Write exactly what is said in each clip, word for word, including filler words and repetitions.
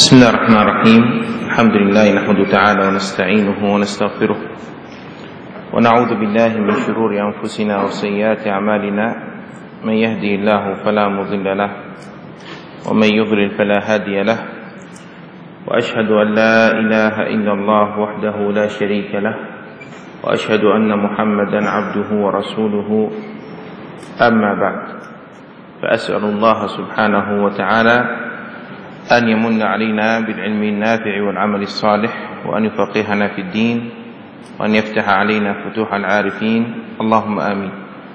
بسم الله الرحمن الرحيم. الحمد لله نحمده تعالى ونستعينه ونستغفره ونعوذ بالله من شرور أنفسنا وسيئات أعمالنا، من يهدي الله فلا مضل له ومن يضلل فلا هادي له، وأشهد أن لا إله إلا الله وحده لا شريك له، وأشهد أن محمدا عبده ورسوله. أما بعد، فأسأل الله سبحانه وتعالى أن يمن علينا بالعلم النافع والعمل الصالح، وأن يفقهنا في الدين، وأن يفتح علينا فتوح العارفين، اللهم آمين.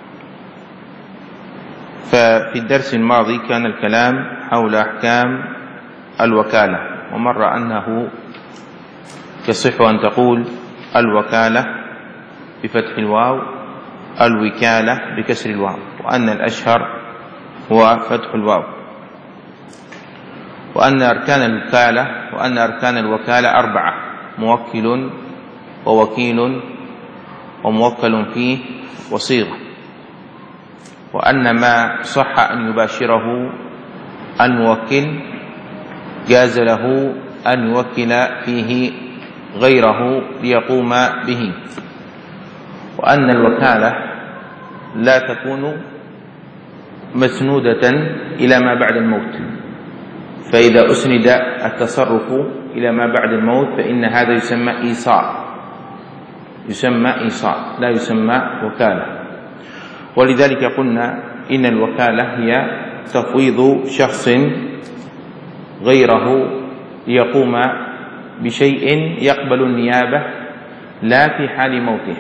ففي الدرس الماضي كان الكلام حول أحكام الوكالة، ومر أنه يصح أن تقول الوكالة بفتح الواو، الوكالة بكسر الواو، وأن الأشهر هو فتح الواو، وأن أركان الوكالة وأن أركان الوكالة أربعة: موكل ووكيل وموكل فيه وصيغة، وأن ما صح أن يباشره الموكل جاز له أن يوكل فيه غيره ليقوم به، وأن الوكالة لا تكون مسنودة إلى ما بعد الموت، فإذا أسند التصرف إلى ما بعد الموت فإن هذا يسمى إيصال، يسمى إيصال لا يسمى وكالة. ولذلك قلنا إن الوكالة هي تفويض شخص غيره ليقوم بشيء يقبل النيابة لا في حال موته.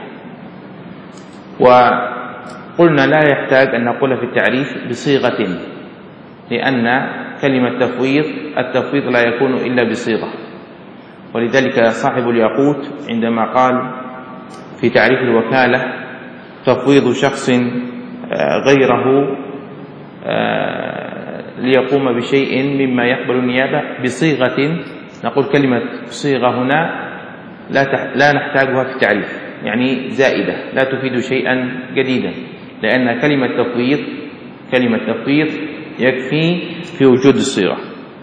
وقلنا لا يحتاج أن نقول في التعريف بصيغة، لأن كلمة تفويض التفويض لا يكون إلا بصيغة. ولذلك صاحب الياقوت عندما قال في تعريف الوكالة تفويض شخص غيره ليقوم بشيء مما يقبل النيابة بصيغة، نقول كلمة صيغة هنا لا نحتاجها في التعريف، يعني زائدة لا تفيد شيئا جديدا، لأن كلمة تفويض كلمة تفويض يكفي في وجود الصيغة.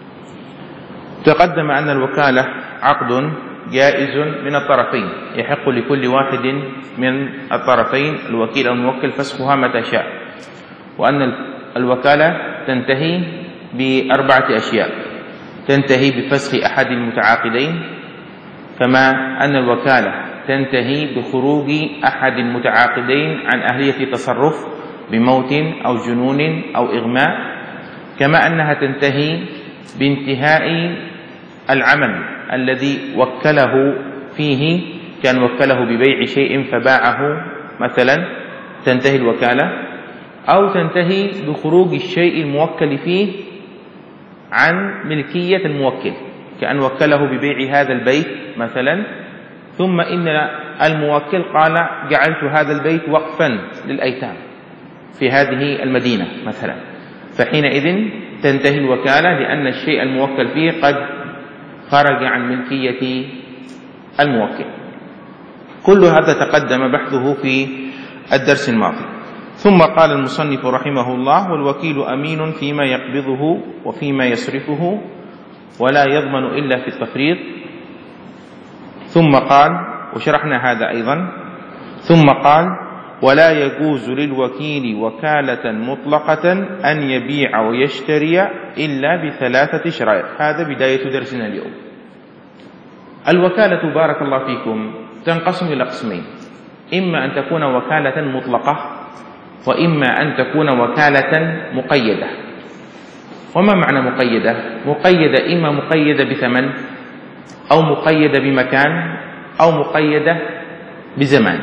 تقدم أن الوكالة عقد جائز من الطرفين، يحق لكل واحد من الطرفين الوكيل أو الموكل فسخها متى شاء، وأن الوكالة تنتهي بأربعة أشياء: تنتهي بفسخ أحد المتعاقدين، كما أن الوكالة تنتهي بخروج أحد المتعاقدين عن أهلية التصرف بموت أو جنون أو إغماء، كما أنها تنتهي بانتهاء العمل الذي وكله فيه، كان وكله ببيع شيء فباعه مثلا تنتهي الوكالة، أو تنتهي بخروج الشيء الموكل فيه عن ملكية الموكل، كأن وكله ببيع هذا البيت مثلا، ثم إن الموكل قال جعلت هذا البيت وقفا للأيتام في هذه المدينة مثلا، فحينئذ تنتهي الوكالة لأن الشيء الموكل فيه قد خرج عن ملكية الموكل. كل هذا تقدم بحثه في الدرس الماضي. ثم قال المصنف رحمه الله: والوكيل أمين فيما يقبضه وفيما يصرفه، ولا يضمن إلا في التفريط. ثم قال، وشرحنا هذا أيضا، ثم قال: ولا يجوز للوكيل وكالة مطلقة أن يبيع ويشتري إلا بثلاثة شرائط. هذا بداية درسنا اليوم. الوكالة بارك الله فيكم تنقسم إلى قسمين: إما أن تكون وكالة مطلقة، وإما أن تكون وكالة مقيدة. وما معنى مقيدة؟ مقيدة إما مقيدة بثمن، أو مقيدة بمكان، أو مقيدة بزمان.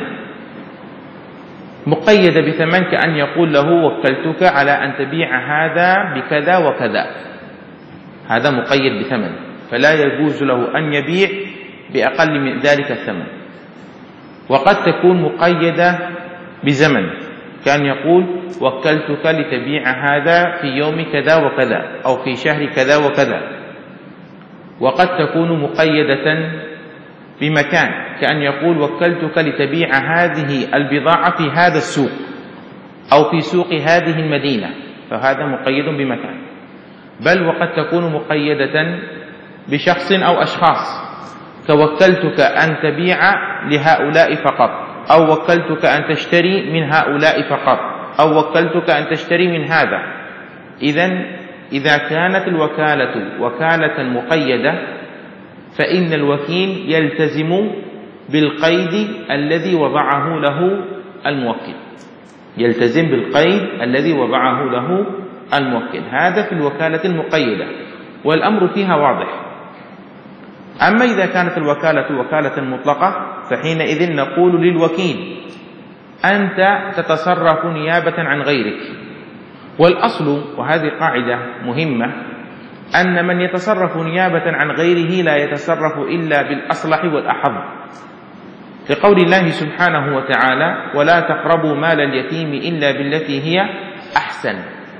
مقيدة بثمن كأن يقول له وكلتك على أن تبيع هذا بكذا وكذا، هذا مقيد بثمن، فلا يجوز له أن يبيع بأقل من ذلك الثمن. وقد تكون مقيدة بزمن، كأن يقول وكلتك لتبيع هذا في يوم كذا وكذا، أو في شهر كذا وكذا. وقد تكون مقيدة بمكان، كأن يقول وكلتك لتبيع هذه البضاعة في هذا السوق، أو في سوق هذه المدينة، فهذا مقيد بمكان. بل وقد تكون مقيدة بشخص أو أشخاص، كوكلتك أن تبيع لهؤلاء فقط، أو وكلتك أن تشتري من هؤلاء فقط، أو وكلتك أن تشتري من هذا. إذن إذا كانت الوكالة وكالة مقيدة فإن الوكيل يلتزم بالقيد الذي وضعه له الموكل، يلتزم بالقيد الذي وضعه له الموكل. هذا في الوكالة المقيدة، والأمر فيها واضح. أما إذا كانت الوكالة وكالة مطلقة فحينئذ نقول للوكيل أنت تتصرف نيابة عن غيرك. والأصل، وهذه قاعدة مهمة، أن من يتصرف نيابة عن غيره لا يتصرف إلا بالأصلح والأحظ، لقول الله سبحانه وتعالى: ولا تقربوا مال اليتيم إلا بالتي هي أحسن.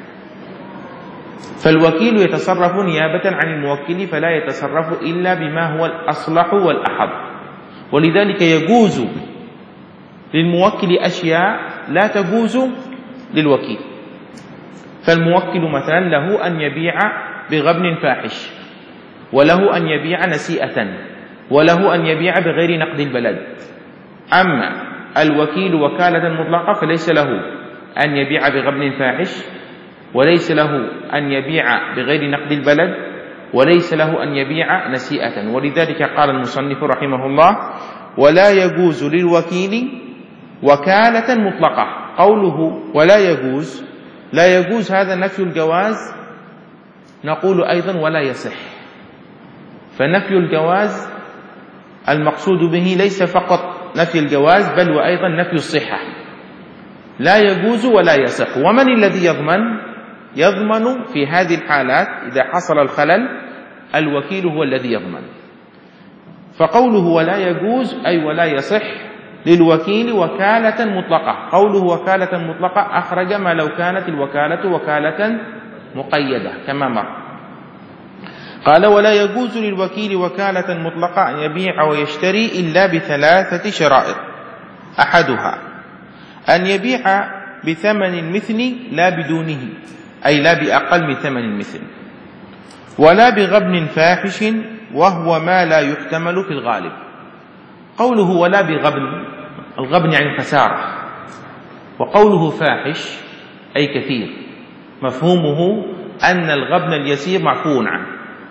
فالوكيل يتصرف نيابة عن الموكل، فلا يتصرف إلا بما هو الأصلح والأحظ. ولذلك يجوز للموكل أشياء لا تجوز للوكيل. فالموكل مثلا له أن يبيع بغبن فاحش، وله أن يبيع نسيئة، وله أن يبيع بغير نقد البلد. أما الوكيل وكالة مطلقة فليس له أن يبيع بغبن فاحش، وليس له أن يبيع بغير نقد البلد، وليس له أن يبيع نسيئة. ولذلك قال المصنف رحمه الله: ولا يجوز للوكيل وكالة مطلقة. قوله ولا يجوز، لا يجوز هذا نفي الجواز، نقول أيضا ولا يصح. فنفي الجواز المقصود به ليس فقط نفي الجواز، بل وأيضا نفي الصحة. لا يجوز ولا يصح. ومن الذي يضمن؟ يضمن في هذه الحالات إذا حصل الخلل الوكيل هو الذي يضمن. فقوله ولا يجوز أي ولا يصح للوكيل وكالة مطلقة. قوله وكالة مطلقة أخرج ما لو كانت الوكالة وكالة مقيدة كما مر. قال: ولا يجوز للوكيل وكالة مطلقة أن يبيع ويشتري إلا بثلاثة شرائط. أحدها أن يبيع بثمن المثل لا بدونه، أي لا بأقل من ثمن المثل، ولا بغبن فاحش وهو ما لا يحتمل في الغالب. قوله ولا بغبن، الغبن يعني خسارة، وقوله فاحش أي كثير، مفهومه أن الغبن اليسير معفو عنه.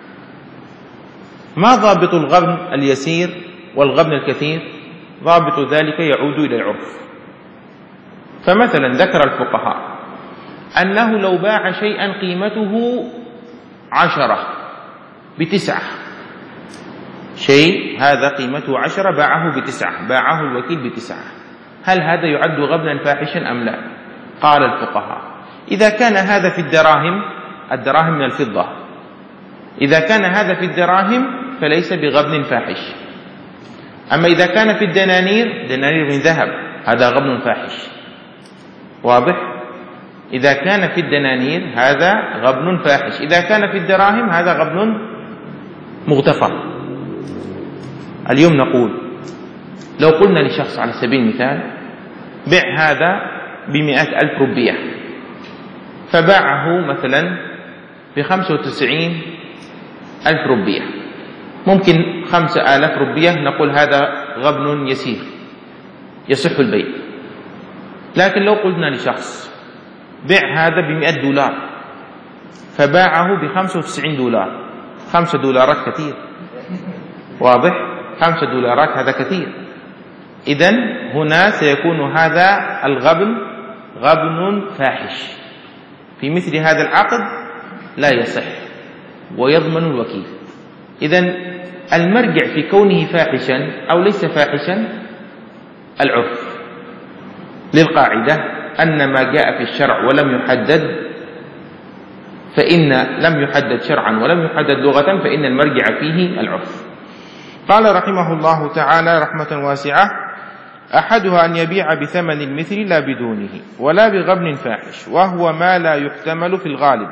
ما ضابط الغبن اليسير والغبن الكثير؟ ضابط ذلك يعود إلى العرف. فمثلا ذكر الفقهاء أنه لو باع شيئا قيمته عشرة بتسعة، شيء هذا قيمته عشرة باعه بتسعة، باعه الوكيل بتسعة، هل هذا يعد غبنا فاحشا أم لا؟ قال الفقهاء: إذا كان هذا في الدراهم، الدراهم من الفضة، إذا كان هذا في الدراهم فليس بغبن فاحش. أما إذا كان في الدنانير، دنانير من ذهب، هذا غبن فاحش. واضح؟ إذا كان في الدنانير هذا غبن فاحش، إذا كان في الدراهم هذا غبن مغتفر. اليوم نقول لو قلنا لشخص على سبيل المثال: بيع هذا بمئة ألف روبية، فباعه مثلا بخمسة وتسعين ألف روبية، ممكن خمسة آلاف روبية، نقول هذا غبن يسير يصح البيع. لكن لو قلنا لشخص: بيع هذا بمئة دولار، فباعه بخمسة وتسعين دولار، خمسة دولارات كثير. واضح؟ خمسة دولارات هذا كثير. إذن هنا سيكون هذا الغبن غبن فاحش. في مثل هذا العقد لا يصح ويضمن الوكيل. إذن المرجع في كونه فاحشا أو ليس فاحشا العرف، للقاعدة أن ما جاء في الشرع ولم يحدد، فإن لم يحدد شرعا ولم يحدد لغة، فإن المرجع فيه العرف. قال رحمه الله تعالى رحمة واسعة: أحدها أن يبيع بثمن المثل لا بدونه، ولا بغبن فاحش، وهو ما لا يحتمل في الغالب.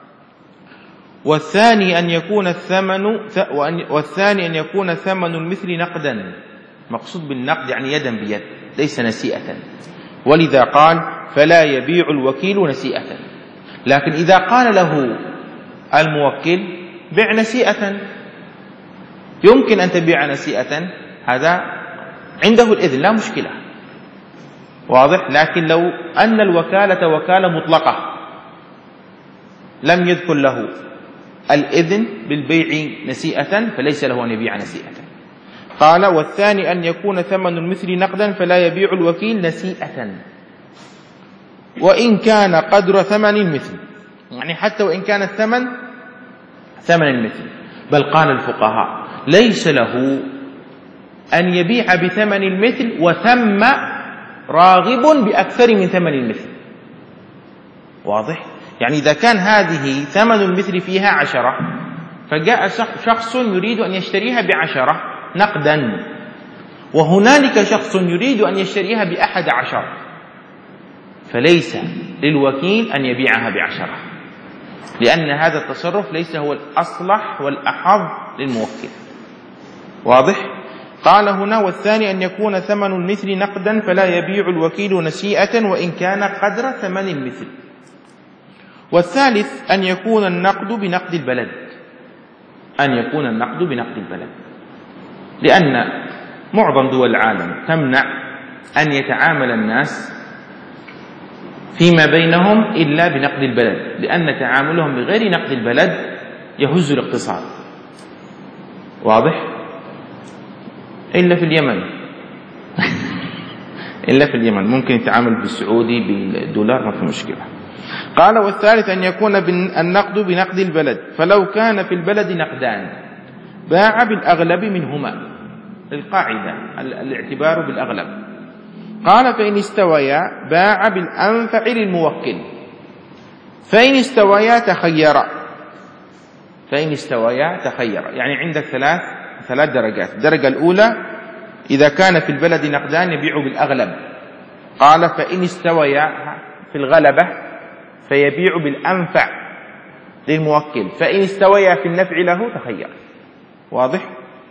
والثاني أن يكون الثمن والثاني أن يكون ثمن المثل نقدا. مقصود بالنقد يعني يدا بيد، ليس نسيئة. ولذا قال: فلا يبيع الوكيل نسيئة. لكن إذا قال له الموكل: بع نسيئة، يمكن أن تبيع نسيئة، هذا عنده الإذن لا مشكلة، واضح. لكن لو أن الوكالة وكالة مطلقة لم يذكر له الإذن بالبيع نسيئة فليس له أن يبيع نسيئة. قال: والثاني أن يكون ثمن المثل نقدا فلا يبيع الوكيل نسيئة وإن كان قدر ثمن المثل، يعني حتى وإن كان الثمن ثمن المثل. بل قال الفقهاء: ليس له أن يبيع بثمن المثل وثم راغب بأكثر من ثمن المثل، واضح. يعني إذا كان هذه ثمن المثل فيها عشرة فجاء شخص يريد أن يشتريها بعشرة نقدا، وهنالك شخص يريد أن يشتريها بأحد عشر، فليس للوكيل أن يبيعها بعشرة، لأن هذا التصرف ليس هو الأصلح والأحظ للموكل، واضح. قال هنا: والثاني أن يكون ثمن المثل نقدا فلا يبيع الوكيل نسيئة وإن كان قدر ثمن المثل. والثالث أن يكون النقد بنقد البلد، أن يكون النقد بنقد البلد، لأن معظم دول العالم تمنع أن يتعامل الناس فيما بينهم إلا بنقد البلد، لأن تعاملهم بغير نقد البلد يهز الاقتصاد، واضح. إلا في اليمن إلا في اليمن ممكن يتعامل بالسعودي بالدولار ما في مشكلة. قال: والثالث أن يكون النقد بنقد البلد، فلو كان في البلد نقدان باع بالأغلب منهما، القاعدة الاعتبار بالأغلب. قال: فإن استويا باع بالأنفع للموكل، فإن استويا تخيرا، فإن استويا تخيرا، يعني عندك ثلاث ثلاث درجات. الدرجة الأولى إذا كان في البلد نقدان يبيع بالأغلب، قال: فإن استويا في الغلبة فيبيع بالأنفع للموكل، فإن استويا في النفع له تخير، واضح.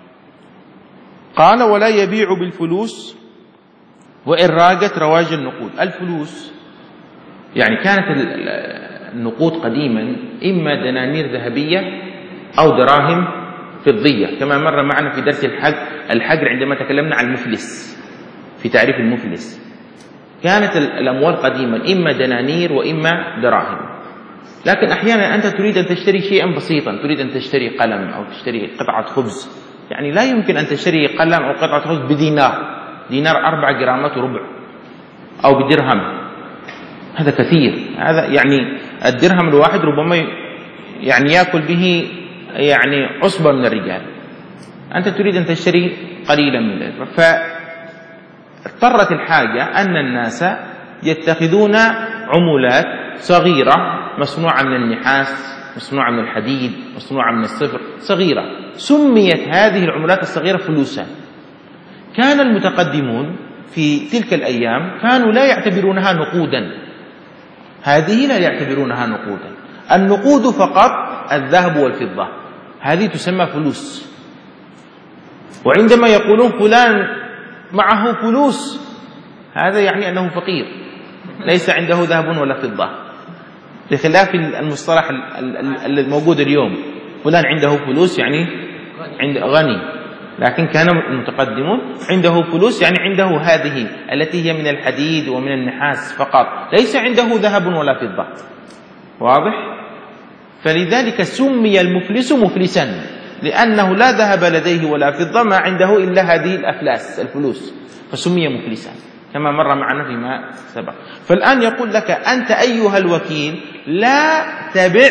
قال: ولا يبيع بالفلوس وإن راجت رواج النقود. الفلوس يعني كانت النقود قديما إما دنانير ذهبية أو دراهم فضية، كما مر معنا في درس الحجر عندما تكلمنا عن المفلس في تعريف المفلس. كانت الأموال قديما إما دنانير وإما دراهم، لكن أحيانا أنت تريد أن تشتري شيئا بسيطا، تريد أن تشتري قلم أو تشتري قطعة خبز، يعني لا يمكن أن تشتري قلم أو قطعة خبز بدينار، دينار أربع جرامات وربع، أو بدرهم، هذا كثير. هذا يعني الدرهم الواحد ربما يعني يأكل به يعني عصبة من الرجال، أنت تريد أن تشتري قليلا من ذلك. فاضطرت الحاجة أن الناس يتخذون عملات صغيرة مصنوعة من النحاس، مصنوعة من الحديد، مصنوعة من الصفر، صغيرة، سميت هذه العملات الصغيرة فلوسا. كان المتقدمون في تلك الأيام كانوا لا يعتبرونها نقودا، هذه لا يعتبرونها نقودا. النقود فقط الذهب والفضة، هذه تسمى فلوس. وعندما يقولون فلان معه فلوس، هذا يعني أنه فقير ليس عنده ذهب ولا فضة، بخلاف المصطلح الموجود اليوم، فلان عنده فلوس يعني عند غني. لكن كان المتقدمون عنده فلوس يعني عنده هذه التي هي من الحديد ومن النحاس فقط، ليس عنده ذهب ولا فضة، واضح. فلذلك سمي المفلس مفلسا، لأنه لا ذهب لديه ولا فضة، ما عنده إلا هذه الأفلاس الفلوس، فسمي مفلسا كما مر معنا فيما سبق. فالآن يقول لك أنت أيها الوكيل لا تبع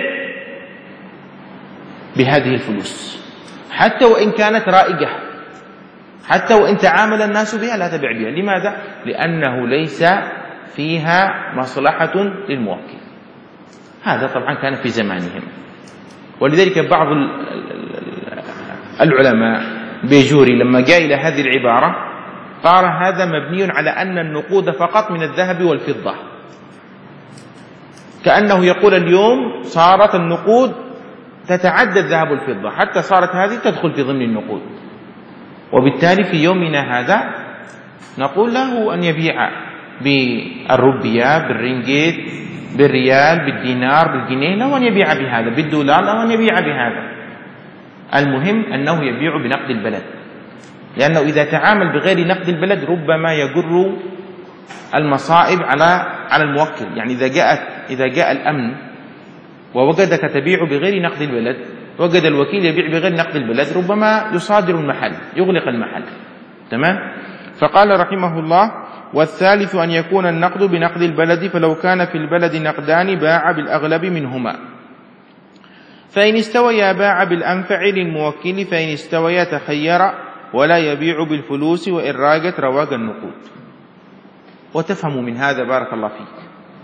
بهذه الفلوس حتى وإن كانت رائجة، حتى وإن تعامل الناس بها لا تبع بها. لماذا؟ لأنه ليس فيها مصلحة للموكل. هذا طبعا كان في زمانهم، ولذلك بعض العلماء بيجوري لما جاء إلى هذه العبارة قال هذا مبني على أن النقود فقط من الذهب والفضة، كأنه يقول اليوم صارت النقود تتعدى الذهب والفضة، حتى صارت هذه تدخل في ضمن النقود، وبالتالي في يومنا هذا نقول له أن يبيع بالروبية، بالرينجيت، بالريال، بالدينار، بالجنيه، له أن يبيع بهذا، بالدولار له أن يبيع بهذا، المهم أنه يبيع بنقد البلد، لأنه إذا تعامل بغير نقد البلد ربما يجر المصائب على على الموكل. يعني إذا جاءت إذا جاء الأمن ووجدك تبيع بغير نقد البلد، وجد الوكيل يبيع بغير نقد البلد، ربما يصادر المحل، يغلق المحل. تمام؟ فقال رحمه الله: والثالث أن يكون النقد بنقد البلد، فلو كان في البلد نقدان باع بالأغلب منهما، فإن استويا باع بالأنفع للموكل، فإن استويا تخير ولا يبيع بالفلوس، وإن راجت رواج النقود. وتفهم من هذا بارك الله فيك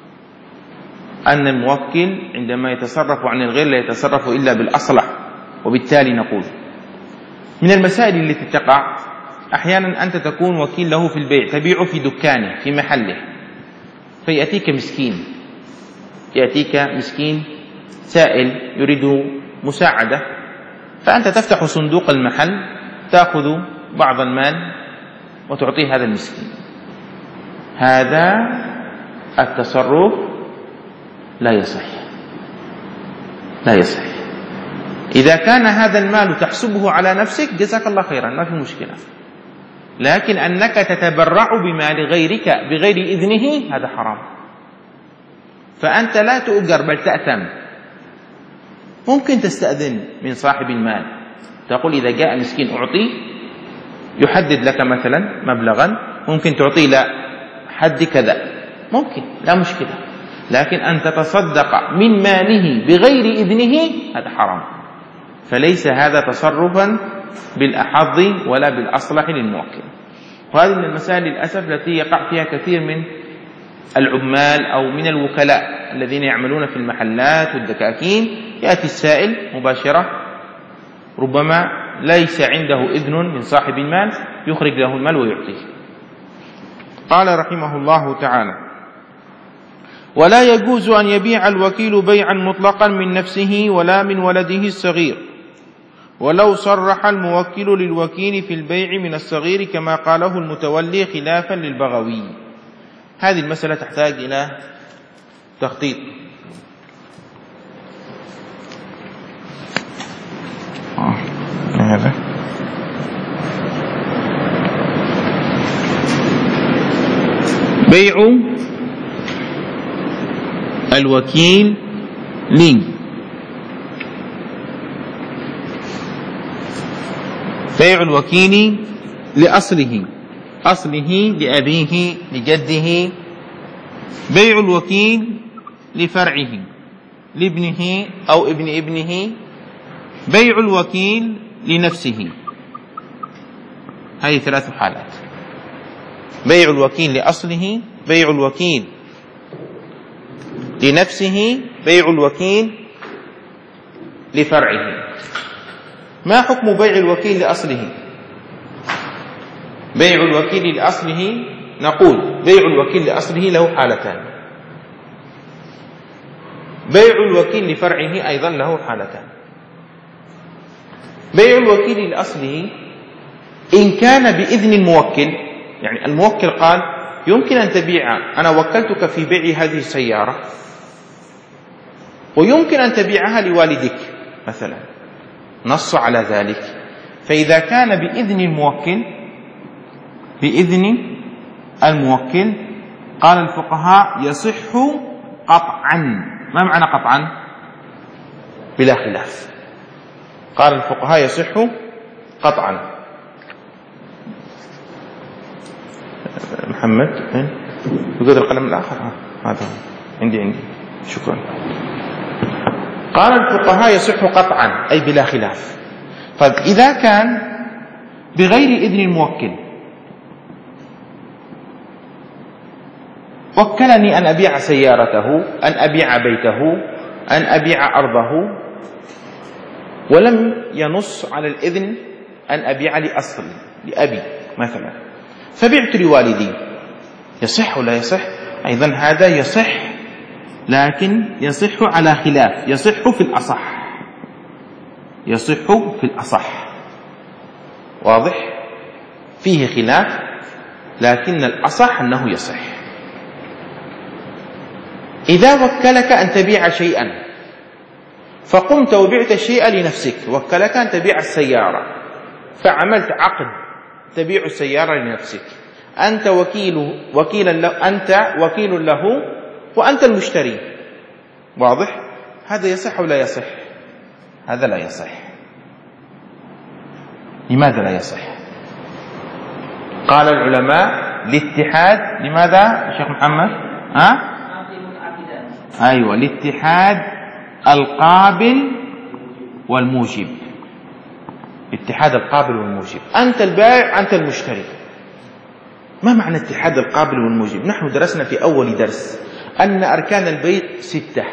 أن الموكل عندما يتصرف عن الغير لا يتصرف إلا بالأصلح. وبالتالي نقول من المسائل التي تقع أحيانا أنت تكون وكيل له في البيع، تبيع في دكانه في محله، فيأتيك مسكين يأتيك مسكين سائل يريد مساعدة، فأنت تفتح صندوق المحل تأخذ بعض المال وتعطيه هذا المسكين. هذا التصرف لا يصح لا يصح. إذا كان هذا المال تحسبه على نفسك جزاك الله خيرا، ما في مشكلة، لكن أنك تتبرع بمال غيرك بغير إذنه هذا حرام. فأنت لا تؤجر بل تأثم. ممكن تستأذن من صاحب المال، تقول إذا جاء مسكين أعطيه، يحدد لك مثلا مبلغا، ممكن تعطيه لا حد كذا، ممكن لا مشكلة، لكن أن تتصدق من ماله بغير إذنه هذا حرام. فليس هذا تصرفا بالأحظ ولا بالأصلح للموكل. وهذه من المسائل للأسف التي يقع فيها كثير من العمال أو من الوكلاء الذين يعملون في المحلات والدكاكين. يأتي السائل مباشرة، ربما ليس عنده إذن من صاحب المال، يخرج له المال ويعطيه. قال رحمه الله تعالى: ولا يجوز أن يبيع الوكيل بيعا مطلقا من نفسه ولا من ولده الصغير، ولو صرح الموكل للوكيل في البيع من الصغير كما قاله المتولي خلافا للبغوي. هذه المسألة تحتاج إلى تخطيط. هذا بيع الوكيل لي بيع الوكيل لأصله، أصله لأبيه لجده، بيع الوكيل لفرعه لابنه أو ابن ابنه، بيع الوكيل لنفسه. هذه ثلاث حالات: بيع الوكيل لأصله، بيع الوكيل لنفسه، بيع الوكيل لفرعه. ما حكم بيع الوكيل لأصله؟ بيع الوكيل لأصله، نقول بيع الوكيل لأصله له حالتان، بيع الوكيل لفرعه أيضا له حالتان. بيع الوكيل لأصله إن كان بإذن الموكل، يعني الموكل قال يمكن أن تبيع، أنا وكلتك في بيع هذه السيارة ويمكن أن تبيعها لوالدك مثلا، نص على ذلك. فإذا كان بإذن الموكل بإذن الموكل قال الفقهاء يصح قطعا. ما معنى قطعا؟ بلا خلاف. قال الفقهاء يصح قطعا. محمد يقول القلم الآخر هذا عندي عندي شكرا. قال الفقهاء يصح قطعا أي بلا خلاف. طيب إذا كان بغير إذن الموكل، وكلني أن أبيع سيارته، أن أبيع بيته، أن أبيع أرضه، ولم ينص على الإذن أن أبيع لأصل لأبي مثلا، فبعت لوالدي، يصح ولا يصح؟ أيضا هذا يصح، لكن يصح على خلاف. يصح في الأصح، يصح في الأصح، واضح؟ فيه خلاف، لكن الأصح أنه يصح. إذا وكلك أن تبيع شيئا فقمت وبعت الشيء لنفسك، وكلك أن تبيع السيارة، فعملت عقد تبيع السيارة لنفسك، أنت وكيل وكيلا له، أنت وكيل له وأنت المشتري. واضح؟ هذا يصح ولا يصح؟ هذا لا يصح. لماذا لا يصح؟ قال العلماء الاتحاد. لماذا يا شيخ محمد؟ ها؟ أيوة، الاتحاد القابل والموجب. اتحاد القابل والموجب، أنت البائع أنت المشتري. ما معنى اتحاد القابل والموجب؟ نحن درسنا في أول درس أن أركان البيع ستة: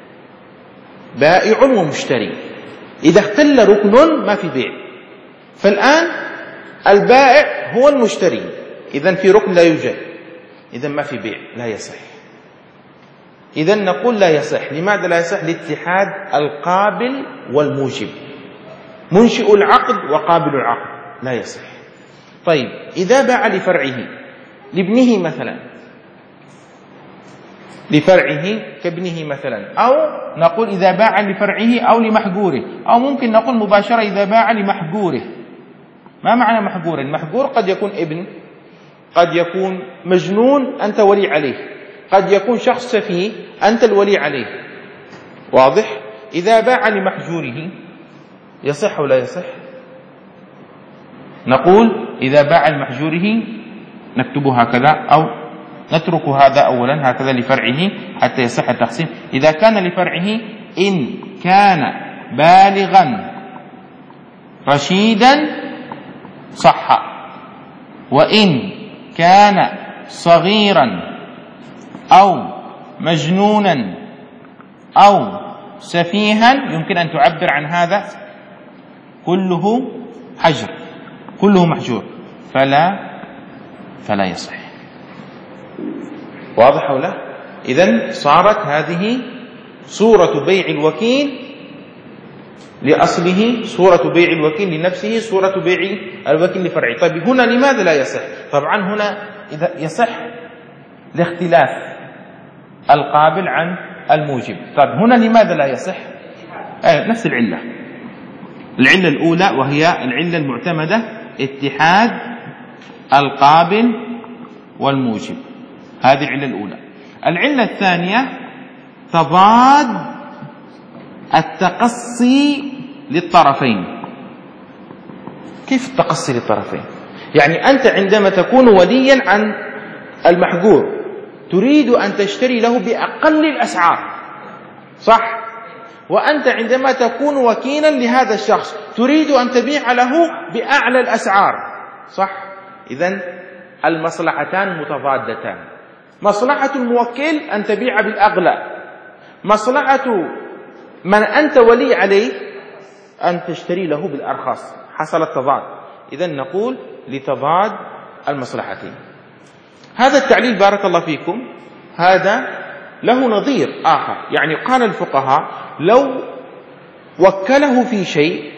بائع ومشتري، إذا اختل ركن ما في بيع. فالآن البائع هو المشتري، إذن في ركن لا يوجد، إذن ما في بيع، لا يصح. إذن نقول لا يصح. لماذا لا يصح؟ الاتحاد القابل والموجب، منشئ العقد وقابل العقد، لا يصح. طيب، إذا باع لفرعه، لابنه مثلا، لفرعه كابنه مثلا، أو نقول إذا باع لفرعه أو لمحجوره، أو ممكن نقول مباشرة إذا باع لمحجوره. ما معنى محجور؟ المحجور قد يكون ابن، قد يكون مجنون أنت ولي عليه، قد يكون شخص سفيه أنت الولي عليه. واضح؟ إذا باع لمحجوره يصح ولا يصح؟ نقول إذا باع لمحجوره نكتبه هكذا، أو نترك هذا أولا هكذا لفرعه حتى يصح التقسيم. إذا كان لفرعه إن كان بالغا رشيدا صح، وإن كان صغيرا أو مجنونا أو سفيها، يمكن أن تعبر عن هذا كله حجر، كله محجور، فلا فلا يصح. واضح أو لا؟ إذن صارت هذه صورة بيع الوكيل لأصله، صورة بيع الوكيل لنفسه، صورة بيع الوكيل لفرعه. طيب هنا لماذا لا يصح؟ طبعا هنا إذا يصح لاختلاف القابل عن الموجب. طيب هنا لماذا لا يصح؟ آه نفس العلة، العلة الأولى وهي العلة المعتمدة، اتحاد القابل والموجب، هذه العلة الأولى. العلة الثانية تضاد التقصي للطرفين. كيف التقصي للطرفين؟ يعني أنت عندما تكون وليا عن المحجور تريد أن تشتري له بأقل الأسعار، صح؟ وأنت عندما تكون وكيلا لهذا الشخص تريد أن تبيع له بأعلى الأسعار، صح؟ إذن المصلحتان متضادتان. مصلحة الموكل أن تبيع بالأغلى، مصلحة من أنت ولي عليه أن تشتري له بالأرخص، حصل التضاد. إذن نقول لتضاد المصلحتين. هذا التعليل بارك الله فيكم هذا له نظير آخر، يعني قال الفقهاء لو وكله في شيء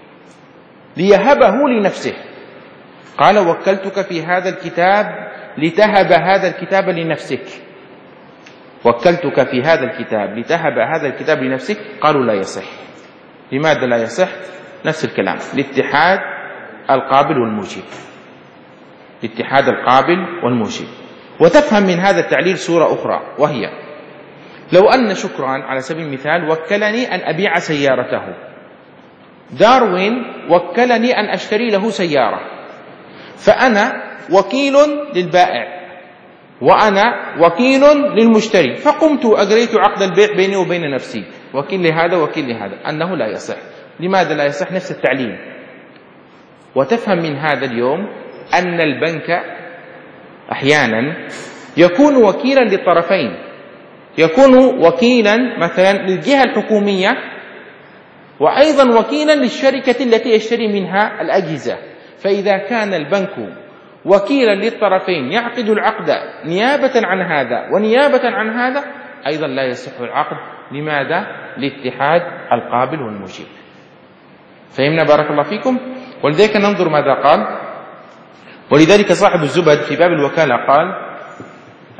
ليهبه لنفسه، قال وكلتك في هذا الكتاب لتهب هذا الكتاب لنفسك، وكلتك في هذا الكتاب لتهب هذا الكتاب لنفسك، قالوا لا يصح. لماذا لا يصح؟ نفس الكلام، الاتحاد القابل والموجب، الاتحاد القابل والموجب. وتفهم من هذا التعليل صورة أخرى، وهي لو أن شكران على سبيل المثال وكلني أن أبيع سيارته، داروين وكلني أن أشتري له سيارة، فأنا وكيل للبائع وأنا وكيل للمشتري، فقمت أجريت عقد البيع بيني وبين نفسي، وكيل لهذا وكيل لهذا، أنه لا يصح. لماذا لا يصح؟ نفس التعليم. وتفهم من هذا اليوم أن البنك أحيانا يكون وكيلا للطرفين، يكون وكيلا مثلا للجهة الحكومية وأيضا وكيلا للشركة التي يشتري منها الأجهزة. فإذا كان البنك وكيلا للطرفين يعقد العقد نيابة عن هذا ونيابة عن هذا، أيضا لا يصح العقد. لماذا؟ لاتحاد القابل والموجب. فهمنا بارك الله فيكم؟ ولذلك ننظر ماذا قال. ولذلك صاحب الزبد في باب الوكالة قال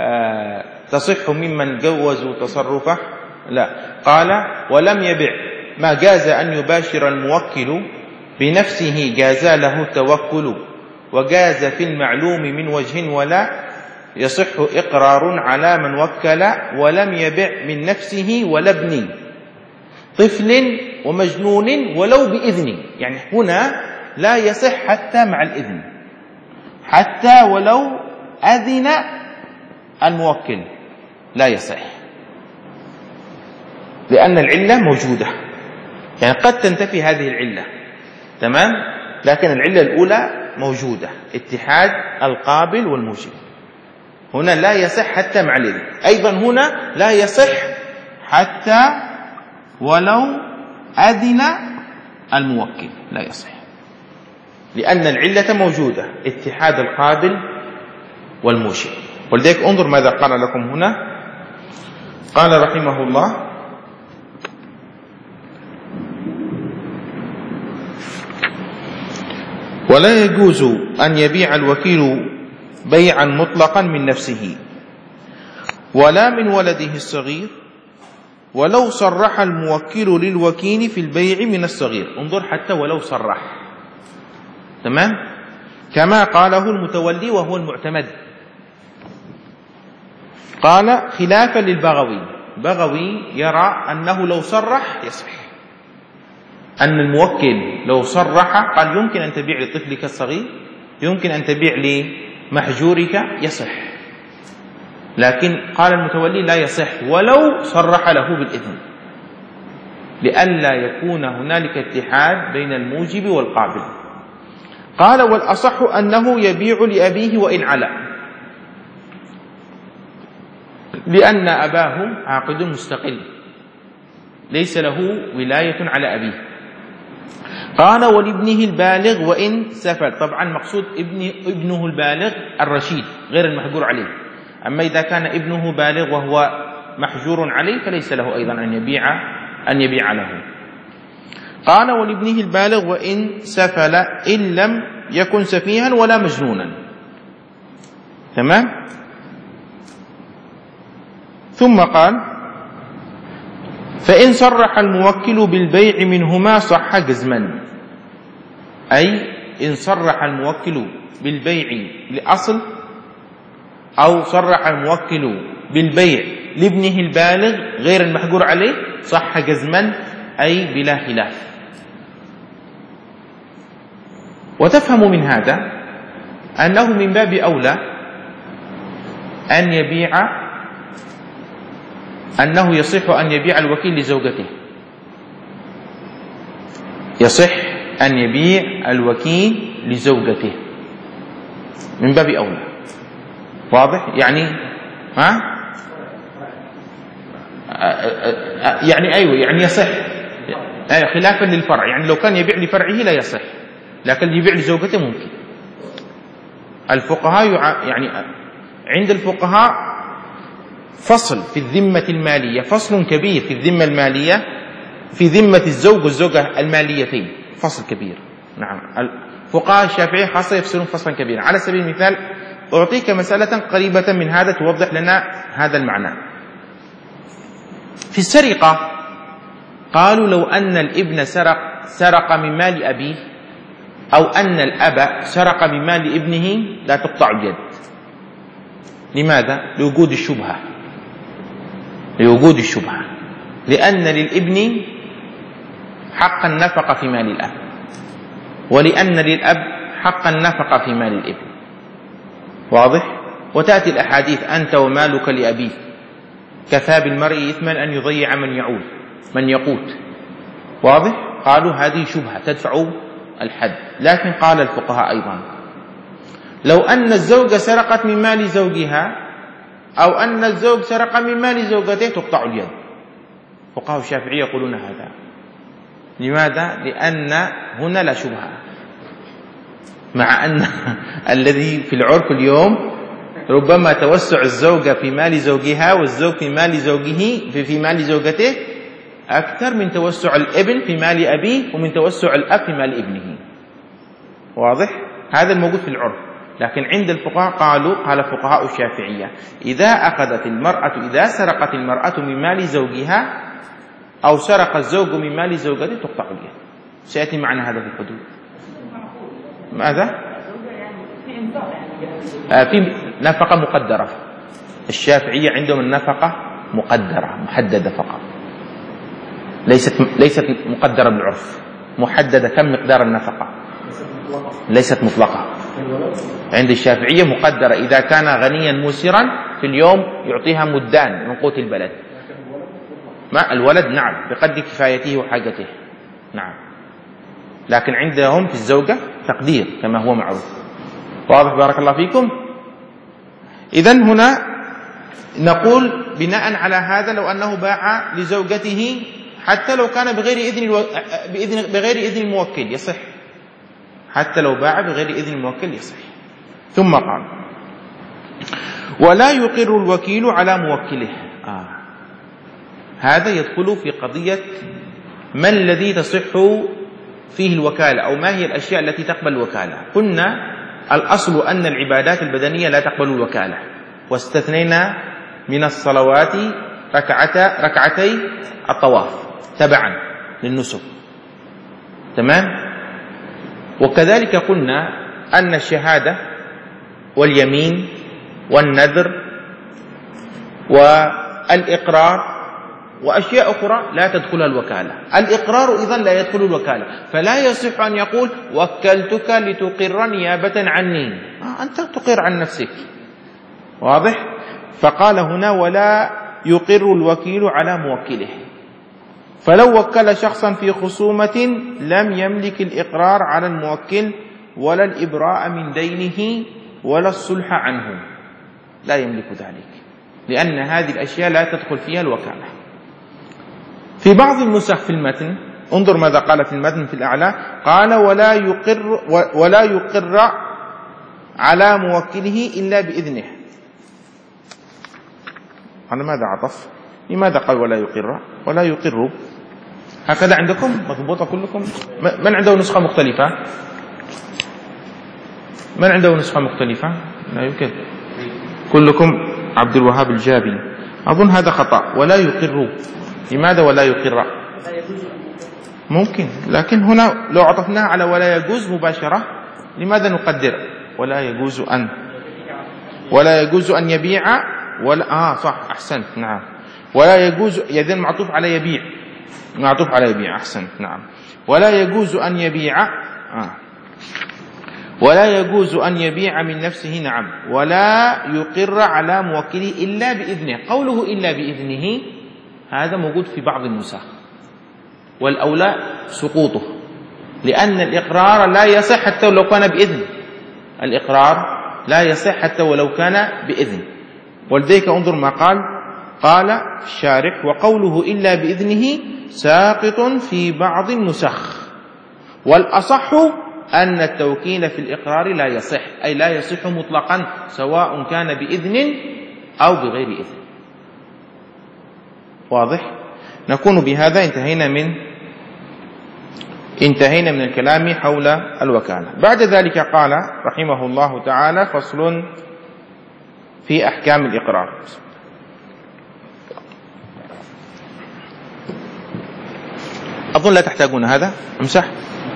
آه تصح ممن جوزوا تصرفه، لا، قال ولم يبع ما جاز أن يباشر الموكل بنفسه جاز له التوكل، وجاز في المعلوم من وجه ولا يصح إقرار على من وكل، ولم يبع من نفسه ولا ابن طفل ومجنون ولو بإذن. يعني هنا لا يصح حتى مع الإذن، حتى ولو أذن الموكل لا يصح، لأن العلة موجودة. يعني قد تنتفي هذه العلة، تمام، لكن العلة الأولى موجودة، اتحاد القابل والموجب. هنا لا يصح حتى مع الإذن. أيضا هنا لا يصح حتى ولو أذن الموكل، لا يصح، لأن العلة موجودة، اتحاد القابل والموجب. ولذلك انظر ماذا قال لكم هنا. قال رحمه الله: ولا يجوز أن يبيع الوكيل بيعا مطلقا من نفسه ولا من ولده الصغير، ولو صرح الموكل للوكيل في البيع من الصغير. انظر، حتى ولو صرح، تمام، كما قاله المتولي وهو المعتمد. قال خلافا للبغوي، بغوي يرى أنه لو صرح يصح، أن الموكل لو صرح قال يمكن أن تبيع لطفلك الصغير، يمكن أن تبيع لمحجورك، يصح. لكن قال المتولي لا يصح ولو صرح له بالإذن، لئلا يكون هنالك اتحاد بين الموجب والقابل. قال والأصح أنه يبيع لأبيه وإن علا، لأن أباه عاقد مستقل ليس له ولاية على أبيه. قال ولابنه البالغ وإن سفل. طبعا مقصود ابن ابنه البالغ الرشيد غير المحجور عليه، أما إذا كان ابنه بالغ وهو محجور عليه فليس له أيضا أن يبيع أن يبيع له. قال ولابنه البالغ وإن سفل إن لم يكن سفيها ولا مجنونا، تمام. ثم قال فإن صرح الموكل بالبيع منهما صح جزما، أي إن صرح الموكل بالبيع لأصل أو صرح الموكل بالبيع لابنه البالغ غير المحجور عليه صح جزما، أي بلا خلاف. وتفهم من هذا أنه من باب أولى أن يبيع أنه يصح أن يبيع الوكيل لزوجته، يصح أن يبيع الوكيل لزوجته من باب أولى. واضح؟ يعني ها؟ يعني أيوة، يعني يصح خلافا للفرع. يعني لو كان يبيع لفرعه لا يصح، لكن يبيع لزوجته ممكن. الفقهاء يعني عند الفقهاء فصل في الذمة المالية، فصل كبير في الذمة المالية، في ذمة الزوج والزوجة الماليتين، فصل كبير. نعم، الفقهاء الشافعية خاصة يفصلون فصلا كبيرا. على سبيل المثال أعطيك مسألة قريبة من هذا توضح لنا هذا المعنى. في السرقة قالوا لو أن الابن سرق سرق من مال أبيه، أو أن الأب سرق من مال ابنه لا تقطع اليد. لماذا؟ لوجود الشبهة، لوجود الشبهة، لأن للابن حق النفقة في مال الأب، ولأن للأب حق النفقة في مال الابن. واضح؟ وتأتي الأحاديث أنت ومالك لأبيه، كفى بالمرء إثما أن يضيع من يعول من يقوت. واضح؟ قالوا هذه شبهة تدفع الحد. لكن قال الفقهاء أيضا لو أن الزوجة سرقت من مال زوجها، أو أن الزوج سرق من مال زوجته تقطع اليد. فقهاء الشافعية يقولون هذا. لماذا؟ لأن هنا لا شبهة، مع أن الذي في العرف اليوم ربما توسع الزوجة في مال زوجها والزوج في مال زوجه في, في مال زوجته أكثر من توسع الابن في مال أبيه ومن توسع الأب في مال ابنه. واضح؟ هذا الموجود في العرف. لكن عند الفقهاء قالوا قال فقهاء الشافعية إذا أخذت المرأة إذا سرقت المرأة من مال زوجها أو سرق الزوج من مال زوجته تقطع اليد. سيأتي معنا هذا في الحدود. ماذا؟ آه في نفقة مقدرة. الشافعية عندهم النفقة مقدرة محددة فقط، ليست ليست مقدرة بالعرف، محددة. كم مقدار النفقة؟ ليست مطلقة. عند الشافعية مقدرة، إذا كان غنيا مسرا في اليوم يعطيها مدان من قوت البلد. ما الولد نعم بقدر كفايته وحاجته نعم، لكن عندهم في الزوجة تقدير كما هو معروف. واضح؟ بارك الله فيكم. إذن هنا نقول بناء على هذا لو أنه باع لزوجته حتى لو كان بغير إذن الو... بإذن... بغير إذن الموكل يصح، حتى لو باع بغير إذن الموكل يصح. ثم قال ولا يقر الوكيل على موكله. آه. هذا يدخل في قضية ما الذي تصح فيه الوكالة، أو ما هي الأشياء التي تقبل الوكالة. قلنا الأصل أن العبادات البدنية لا تقبل الوكالة، واستثنينا من الصلوات ركعتا ركعتي الطواف تبعا للنسك. تمام. وكذلك قلنا أن الشهادة واليمين والنذر والإقرار وأشياء أخرى لا تدخلها الوكالة. الإقرار إذن لا يدخل الوكالة، فلا يصح أن يقول وكلتك لتقر نيابة عني. آه أنت تقر عن نفسك. واضح؟ فقال هنا ولا يقر الوكيل على موكله. فلو وكل شخصا في خصومة لم يملك الإقرار على الموكل ولا الإبراء من دينه ولا الصلح عنه، لا يملك ذلك، لأن هذه الأشياء لا تدخل فيها الوكالة. في بعض النسخ في المتن انظر ماذا قال في المتن في الأعلى، قال ولا يقر ولا يقر على موكله إلا بإذنه. على ماذا عطف؟ لماذا قال ولا يقر؟ ولا يقر هكذا عندكم مضبوطة كلكم؟ من عنده نسخة مختلفة؟ من عنده نسخة مختلفة؟ لا يمكن كلكم عبد الوهاب الجابي. أظن هذا خطأ. ولا يقر. لماذا ولا يقر؟ ممكن، لكن هنا لو عطفناها على ولا يجوز مباشرة لماذا نقدر ولا يجوز أن ولا يجوز أن يبيع ولا آه صح أحسنت نعم. ولا يجوز يذن معطوف على يبيع، معطوف على يبيع أحسنت نعم. ولا يجوز أن يبيع آه ولا يجوز أن يبيع من نفسه نعم. ولا يقر على موكله إلا بإذنه. قوله إلا بإذنه هذا موجود في بعض النسخ، والأولى سقوطه، لأن الإقرار لا يصح حتى ولو كان بإذن. الإقرار لا يصح حتى ولو كان بإذن. ولذلك انظر ما قال قال الشارح وقوله إلا بإذنه ساقط في بعض النسخ، والأصح أن التوكيل في الإقرار لا يصح، أي لا يصح مطلقا سواء كان بإذن أو بغير إذن. واضح؟ نكون بهذا انتهينا من انتهينا من الكلام حول الوكالة. بعد ذلك قال رحمه الله تعالى فصل في أحكام الإقرار. أظن لا تحتاجون هذا، امسح.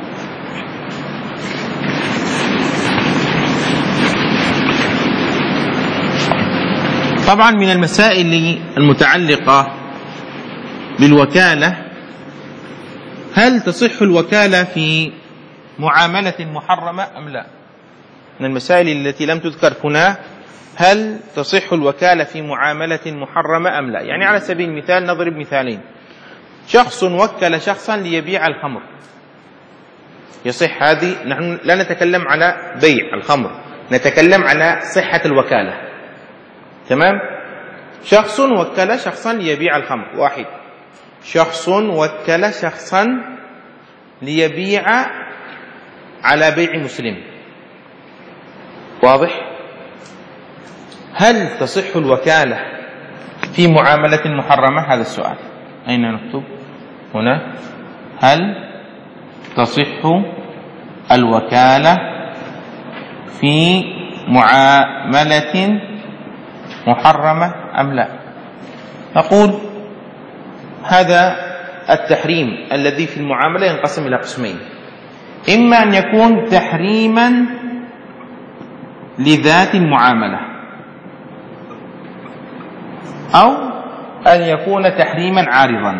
طبعا من المسائل المتعلقة بالوكالة، هل تصح الوكالة في معاملة محرمة أم لا؟ من المسائل التي لم تذكر هنا، هل تصح الوكالة في معاملة محرمة أم لا؟ يعني على سبيل المثال نضرب مثالين. شخص وكل شخصا ليبيع الخمر، يصح هذه؟ نحن لا نتكلم على بيع الخمر، نتكلم على صحة الوكالة. تمام؟ شخص وكل شخصا ليبيع الخمر، واحد. شخص وكل شخصا ليبيع على بيع مسلم، واضح؟ هل تصح الوكالة في معاملة محرمة؟ هذا السؤال. أين نكتب؟ هنا. هل تصح الوكالة في معاملة محرمة أم لا؟ نقول هذا التحريم الذي في المعاملة ينقسم إلى قسمين: إما أن يكون تحريما لذات المعاملة، أو أن يكون تحريما عارضا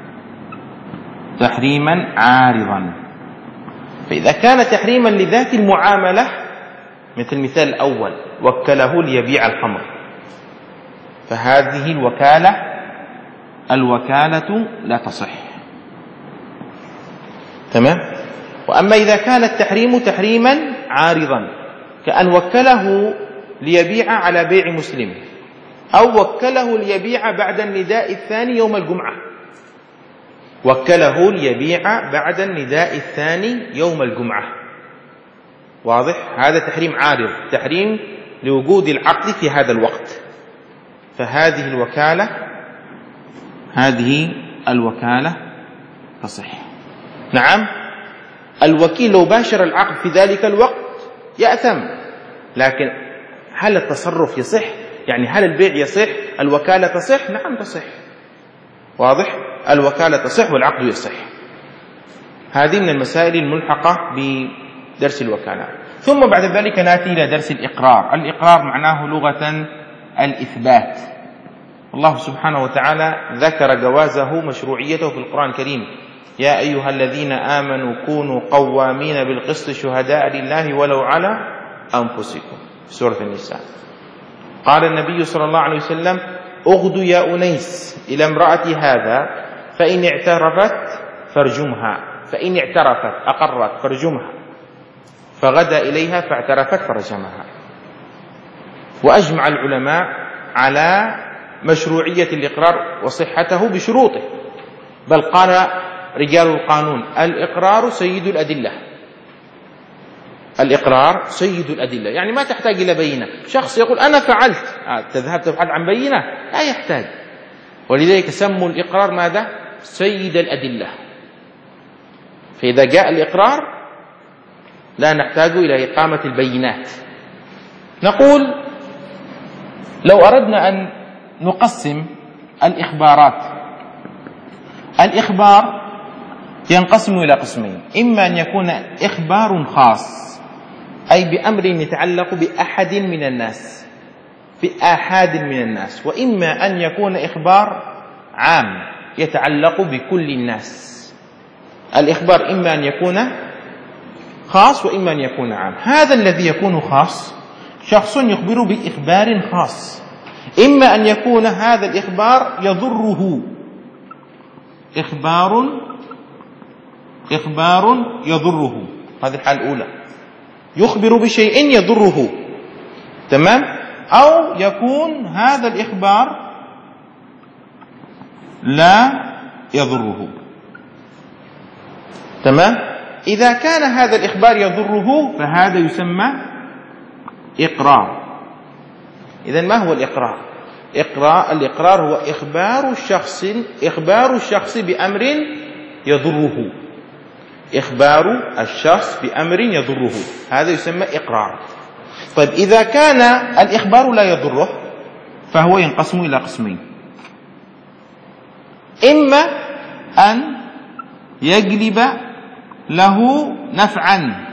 تحريما عارضا فإذا كان تحريما لذات المعاملة مثل المثال الأول: وكله ليبيع الخمر، فهذه الوكالة الوكالة لا تصح. تمام؟ وأما إذا كان التحريم تحريما عارضا، كأن وكله ليبيع على بيع مسلم، أو وكله ليبيع بعد النداء الثاني يوم الجمعة وكله ليبيع بعد النداء الثاني يوم الجمعة واضح؟ هذا تحريم عارض، تحريم لوجود العقد في هذا الوقت، فهذه الوكالة هذه الوكالة تصح. نعم، الوكيل لو باشر العقد في ذلك الوقت يأثم، لكن هل التصرف يصح؟ يعني هل البيع يصح؟ الوكالة تصح؟ نعم تصح، واضح؟ الوكالة تصح والعقد يصح. هذه من المسائل الملحقة بدرس الوكالة. ثم بعد ذلك نأتي إلى درس الإقرار. الإقرار معناه لغة الإثبات. الله سبحانه وتعالى ذكر جوازه مشروعيته في القرآن الكريم: يا أيها الذين آمنوا كونوا قوامين بالقسط شهداء لله ولو على أنفسكم، سورة النساء. قال النبي صلى الله عليه وسلم: اغدوا يا أنيس إلى امرأة هذا فإن اعترفت فارجمها، فإن اعترفت أقرت فارجمها، فغدا إليها فاعترفت فرجمها. وأجمع العلماء على مشروعية الإقرار وصحته بشروطه، بل قال رجال القانون: الإقرار سيد الأدلة. الإقرار سيد الأدلة، يعني ما تحتاج إلى بينة. شخص يقول أنا فعلت، آه تذهب تبحث عن بينة؟ لا يحتاج. ولذلك سموا الإقرار ماذا؟ سيد الأدلة. فإذا جاء الإقرار لا نحتاج إلى إقامة البينات. نقول لو أردنا أن نقسم الإخبارات، الإخبار ينقسم إلى قسمين: إما أن يكون إخبار خاص، أي بأمر يتعلق بأحد من الناس بأحد من الناس وإما أن يكون إخبار عام يتعلق بكل الناس. الإخبار إما أن يكون خاص وإما أن يكون عام. هذا الذي يكون خاص شخص يخبر بإخبار خاص، إما أن يكون هذا الإخبار يضره، إخبار إخبار يضره، هذه الحالة الأولى، يخبر بشيء يضره، تمام؟ أو يكون هذا الإخبار لا يضره، تمام؟ إذا كان هذا الإخبار يضره فهذا يسمى إقرار. إذن ما هو الإقرار؟ إقرار الإقرار هو إخبار الشخص إخبار الشخص بأمر يضره، إخبار الشخص بأمر يضره، هذا يسمى إقرار. طيب إذا كان الإخبار لا يضره فهو ينقسم إلى قسمين: إما أن يجلب له نفعا،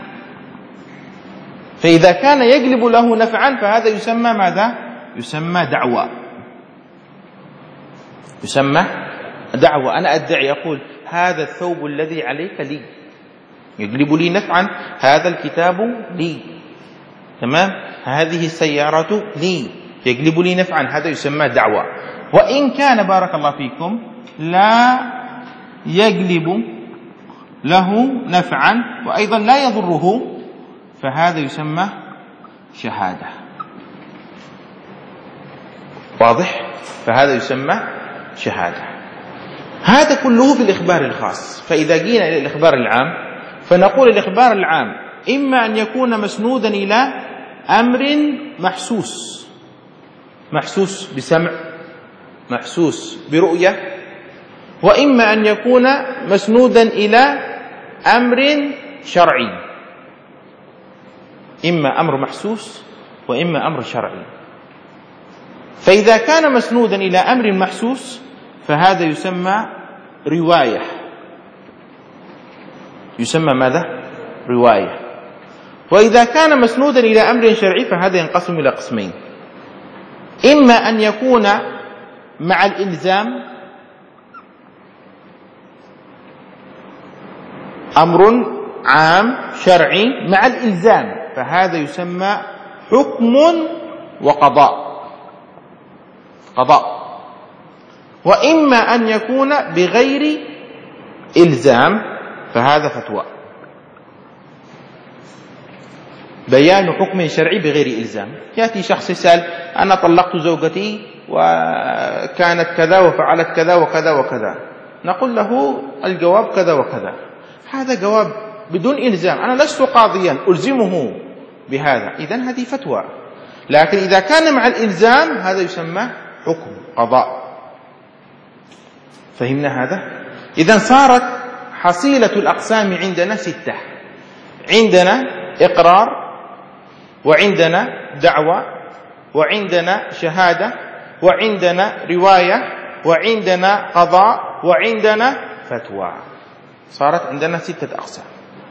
فإذا كان يجلب له نفعا فهذا يسمى ماذا؟ يسمى دعوى، يسمى دعوى. أنا أدعي أقول هذا الثوب الذي عليك لي، يجلب لي نفعا، هذا الكتاب لي، تمام؟ هذه السيارة لي، يجلب لي نفعا، هذا يسمى دعوى. وإن كان بارك الله فيكم لا يجلب له نفعا وأيضا لا يضره فهذا يسمى شهادة، واضح؟ فهذا يسمى شهادة. هذا كله في الإخبار الخاص. فإذا جينا إلى الإخبار العام فنقول الإخبار العام إما أن يكون مسنودا إلى أمر محسوس، محسوس بسمع، محسوس برؤية، وإما أن يكون مسنودا إلى أمر شرعي، إما أمر محسوس وإما أمر شرعي. فإذا كان مسنودا إلى أمر محسوس فهذا يسمى رواية، يسمى ماذا؟ رواية. وإذا كان مسنودا إلى أمر شرعي فهذا ينقسم إلى قسمين: إما أن يكون مع الإلزام أمر عام شرعي مع الإلزام، فهذا يسمى حكم وقضاء، قضاء. وإما أن يكون بغير إلزام فهذا فتوى، بيان حكم شرعي بغير إلزام. يأتي شخص يسأل: أنا طلقت زوجتي وكانت كذا وفعلت كذا وكذا وكذا، نقول له الجواب كذا وكذا. هذا جواب بدون إلزام، أنا لست قاضيا ألزمه بهذا، إذن هذه فتوى. لكن إذا كان مع الإلزام هذا يسمى حكم قضاء. فهمنا هذا؟ إذن صارت حصيلة الأقسام عندنا ستة: عندنا إقرار، وعندنا دعوة، وعندنا شهادة، وعندنا رواية، وعندنا قضاء، وعندنا فتوى. صارت عندنا ستة أقسام.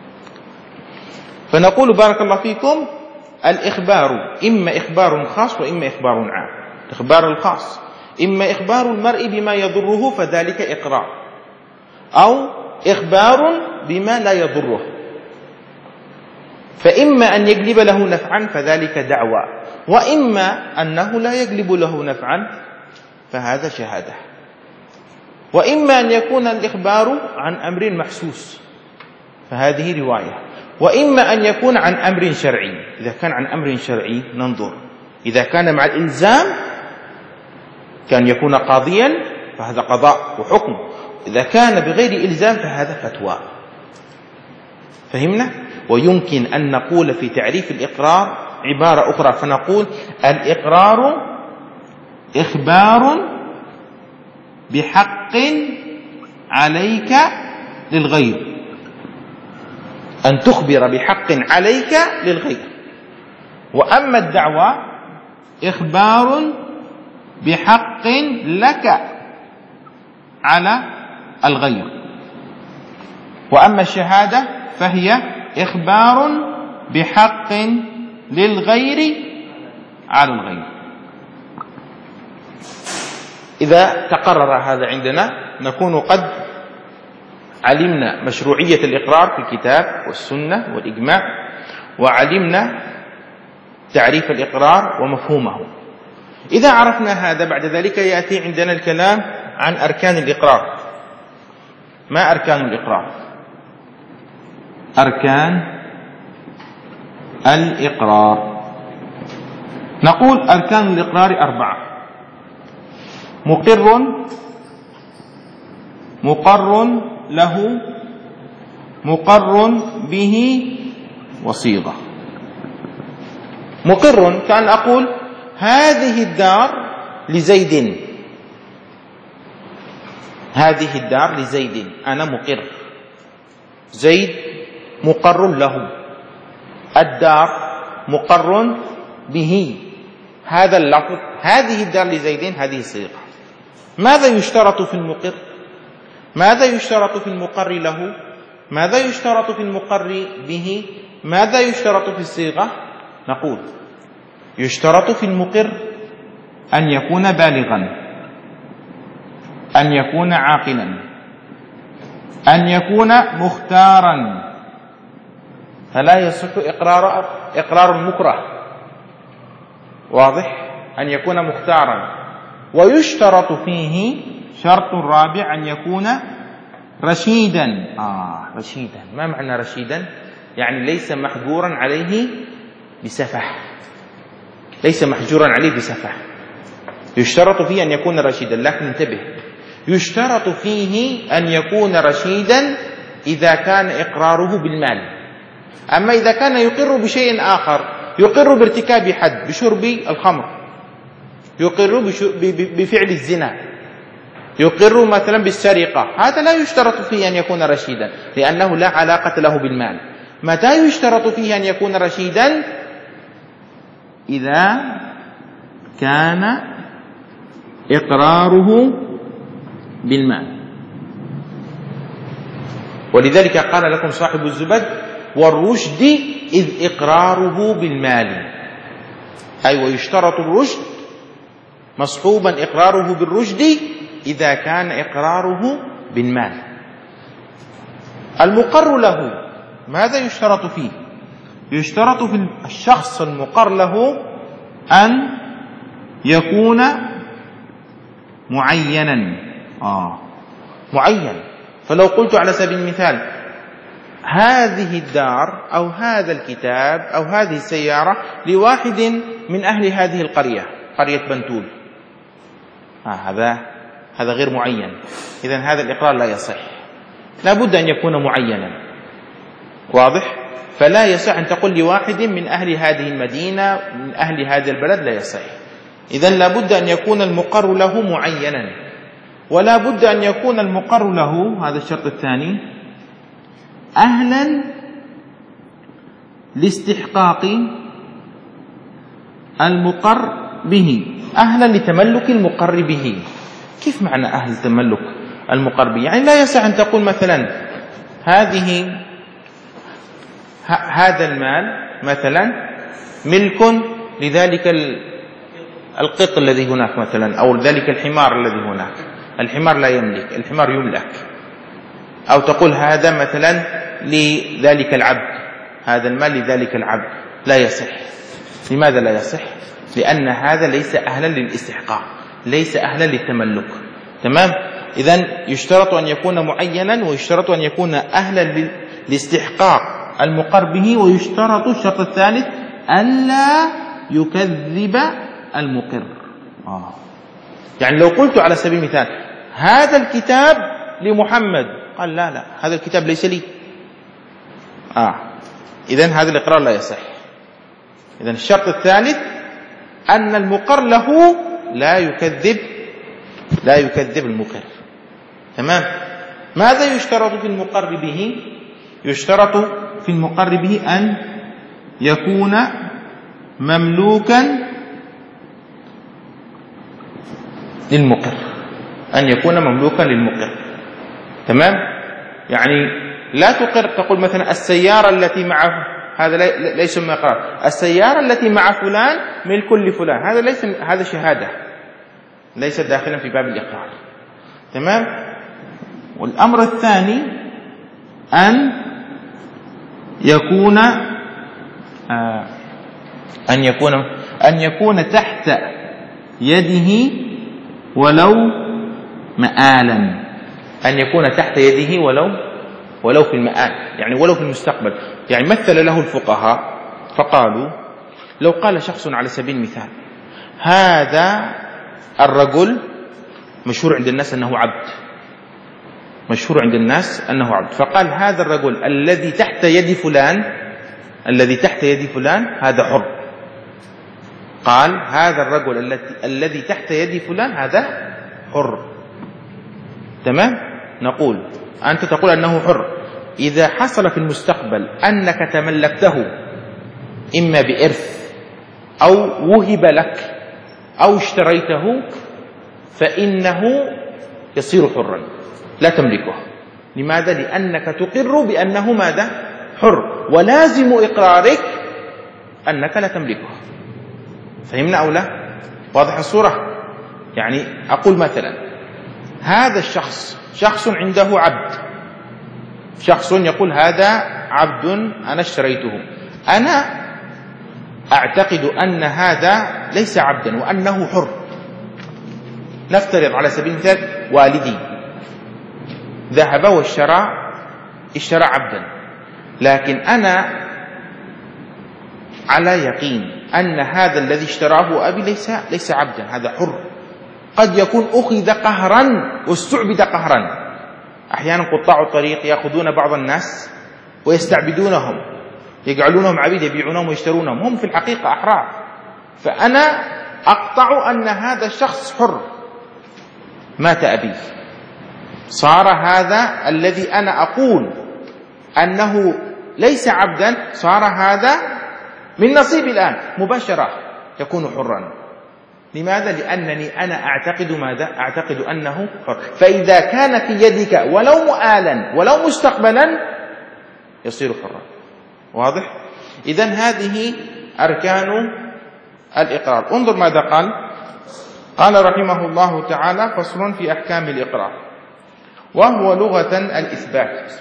فنقول بارك الله فيكم: الإخبار إما إخبار خاص وإما إخبار عام. الإخبار الخاص إما إخبار المرء بما يضره فذلك إقرار، أو إخبار بما لا يضره، فإما أن يجلب له نفعا فذلك دعوى، وإما أنه لا يجلب له نفعا فهذا شهادة. وإما أن يكون الإخبار عن أمر محسوس فهذه رواية، وإما أن يكون عن أمر شرعي. إذا كان عن أمر شرعي ننظر، إذا كان مع الإلزام كان يكون قاضيا فهذا قضاء وحكم، إذا كان بغير إلزام فهذا فتوى. فهمنا؟ ويمكن أن نقول في تعريف الإقرار عبارة أخرى، فنقول: الإقرار إخبار بحق عليك للغير، أن تخبر بحق عليك للغير. وأما الدعوة إخبار بحق لك على الغير. وأما الشهادة فهي إخبار بحق للغير على الغير. إذا تقرر هذا عندنا نكون قد علمنا مشروعية الإقرار في الكتاب والسنة والإجماع، وعلمنا تعريف الإقرار ومفهومه. إذا عرفنا هذا بعد ذلك يأتي عندنا الكلام عن أركان الإقرار. ما أركان الإقرار؟ أركان الإقرار نقول أركان الإقرار أربعة: مقر، مقر له، مقر به، وصيغة. مقر كان أقول: هذه الدار لزيد، هذه الدار لزيد، أنا مقر، زيد مقر له، الدار مقر به، هذا اللفظ، هذه الدار لزيد، هذه الصيغة. ماذا يشترط في المقر؟ ماذا يشترط في المقر له؟ ماذا يشترط في المقر به؟ ماذا يشترط في الصيغة؟ نقول: يشترط في المقر أن يكون بالغا، أن يكون عاقلا، أن يكون مختارا، فلا يصح إقرار إقرار المكره، واضح؟ أن يكون مختارا. ويشترط فيه شرط رابع أن يكون رشيدا. آه رشيدا، ما معنى رشيدا؟ يعني ليس محجورا عليه بسفح، ليس محجورا عليه بسفح. يشترط فيه أن يكون رشيدا، لكن انتبه، يشترط فيه أن يكون رشيدا إذا كان إقراره بالمال. أما إذا كان يقر بشيء آخر، يقر بارتكاب حد، بشرب الخمر، يقر بفعل الزنا، يقر مثلا بالسرقة، هذا لا يشترط فيه أن يكون رشيدا لأنه لا علاقة له بالمال. متى يشترط فيه أن يكون رشيدا؟ إذا كان إقراره بالمال. ولذلك قال لكم صاحب الزبد والرشد إذ إقراره بالمال، أي ويشترط الرشد مصحوبا إقراره بالرشد إذا كان إقراره بالمال. المقر له ماذا يشترط فيه؟ يشترط في الشخص المقر له أن يكون معينا آه معين. فلو قلت على سبيل المثال هذه الدار أو هذا الكتاب أو هذه السيارة لواحد من أهل هذه القرية، قرية بنتول، آه هذا هذا غير معين، إذن هذا الإقرار لا يصح، لا بد أن يكون معينا. واضح؟ فلا يصح أن تقول لواحد من أهل هذه المدينة من أهل هذا البلد، لا يصح. إذن لا بد أن يكون المقر له معينا، ولا بد أن يكون المقر له، هذا الشرط الثاني، أهلا لاستحقاق المقر به، أهلا لتملك المقر به. كيف معنى أهل تملك المقر به؟ يعني لا يصح أن تقول مثلا هذه هذا المال مثلا ملك لذلك القط الذي هناك مثلا، أو ذلك الحمار الذي هناك. الحمار لا يملك، الحمار يملك. أو تقول هذا مثلا لذلك العبد، هذا المال لذلك العبد، لا يصح. لماذا لا يصح؟ لأن هذا ليس أهلا للاستحقاق، ليس أهلا للتملك. تمام؟ إذن يشترط أن يكون معينا، ويشترط أن يكون أهلا لاستحقاق المقر به، ويشترط الشرط الثالث ألا يكذب المقر. آه. يعني لو قلت على سبيل المثال هذا الكتاب لمحمد، قال لا لا هذا الكتاب ليس لي، آه. إذن هذا الإقرار لا يصح. إذن الشرط الثالث أن المقر له لا يكذب لا يكذب المقر. تمام؟ ماذا يشترط في المقر به؟ يشترط في المقر به أن يكون مملوكا للمقر، أن يكون مملوكا للمقر. تمام؟ يعني لا تقر تقول مثلا السيارة التي مع هذا ليس من إقرار، السيارة التي مع فلان ملك لفلان، هذا ليس، هذا شهادة ليس داخلا في باب الإقرار. تمام؟ والأمر الثاني أن يكون آه أن يكون أن يكون تحت يده ولو مآلا، أن يكون تحت يده ولو ولو في المآل، يعني ولو في المستقبل. يعني مثل له الفقهاء فقالوا لو قال شخص على سبيل المثال هذا الرجل مشهور عند الناس أنه عبد، مشهور عند الناس أنه عبد، فقال هذا الرجل الذي تحت يد فلان الذي تحت يد فلان هذا حر. قال هذا الرجل الذي الذي تحت يد فلان هذا حر. تمام؟ نقول أنت تقول أنه حر، إذا حصل في المستقبل أنك تملكته إما بإرث أو وهب لك أو اشتريته فإنه يصير حرا، لا تملكه. لماذا؟ لأنك تقر بأنه ماذا؟ حر، ولازم إقرارك أنك لا تملكه. فهمنا أو لا؟ واضح الصورة؟ يعني أقول مثلا هذا الشخص شخص عنده عبد، شخص يقول هذا عبد أنا اشتريته، أنا أعتقد أن هذا ليس عبدا وأنه حر. نفترض على سبيل المثال والدي ذهب واشترى اشترى عبدا، لكن أنا على يقين أن هذا الذي اشتراه أبي ليس ليس عبدا، هذا حر. قد يكون أخذ قهرا واستعبد قهرا. أحيانا قطاع الطريق يأخذون بعض الناس ويستعبدونهم، يجعلونهم عبيد، يبيعونهم ويشترونهم، هم في الحقيقة أحرار. فأنا أقطع أن هذا الشخص حر. مات أبي، صار هذا الذي أنا أقول أنه ليس عبدا، صار هذا من نصيبي الآن مباشرة يكون حرا. لماذا؟ لأنني أنا أعتقد ماذا؟ أعتقد أنه حر. فإذا كان في يدك ولو مؤالا ولو مستقبلا يصير حرا. واضح؟ إذن هذه أركان الإقرار. انظر ماذا قال. قال رحمه الله تعالى: فصل في أحكام الإقرار، وهو لغة الإثبات،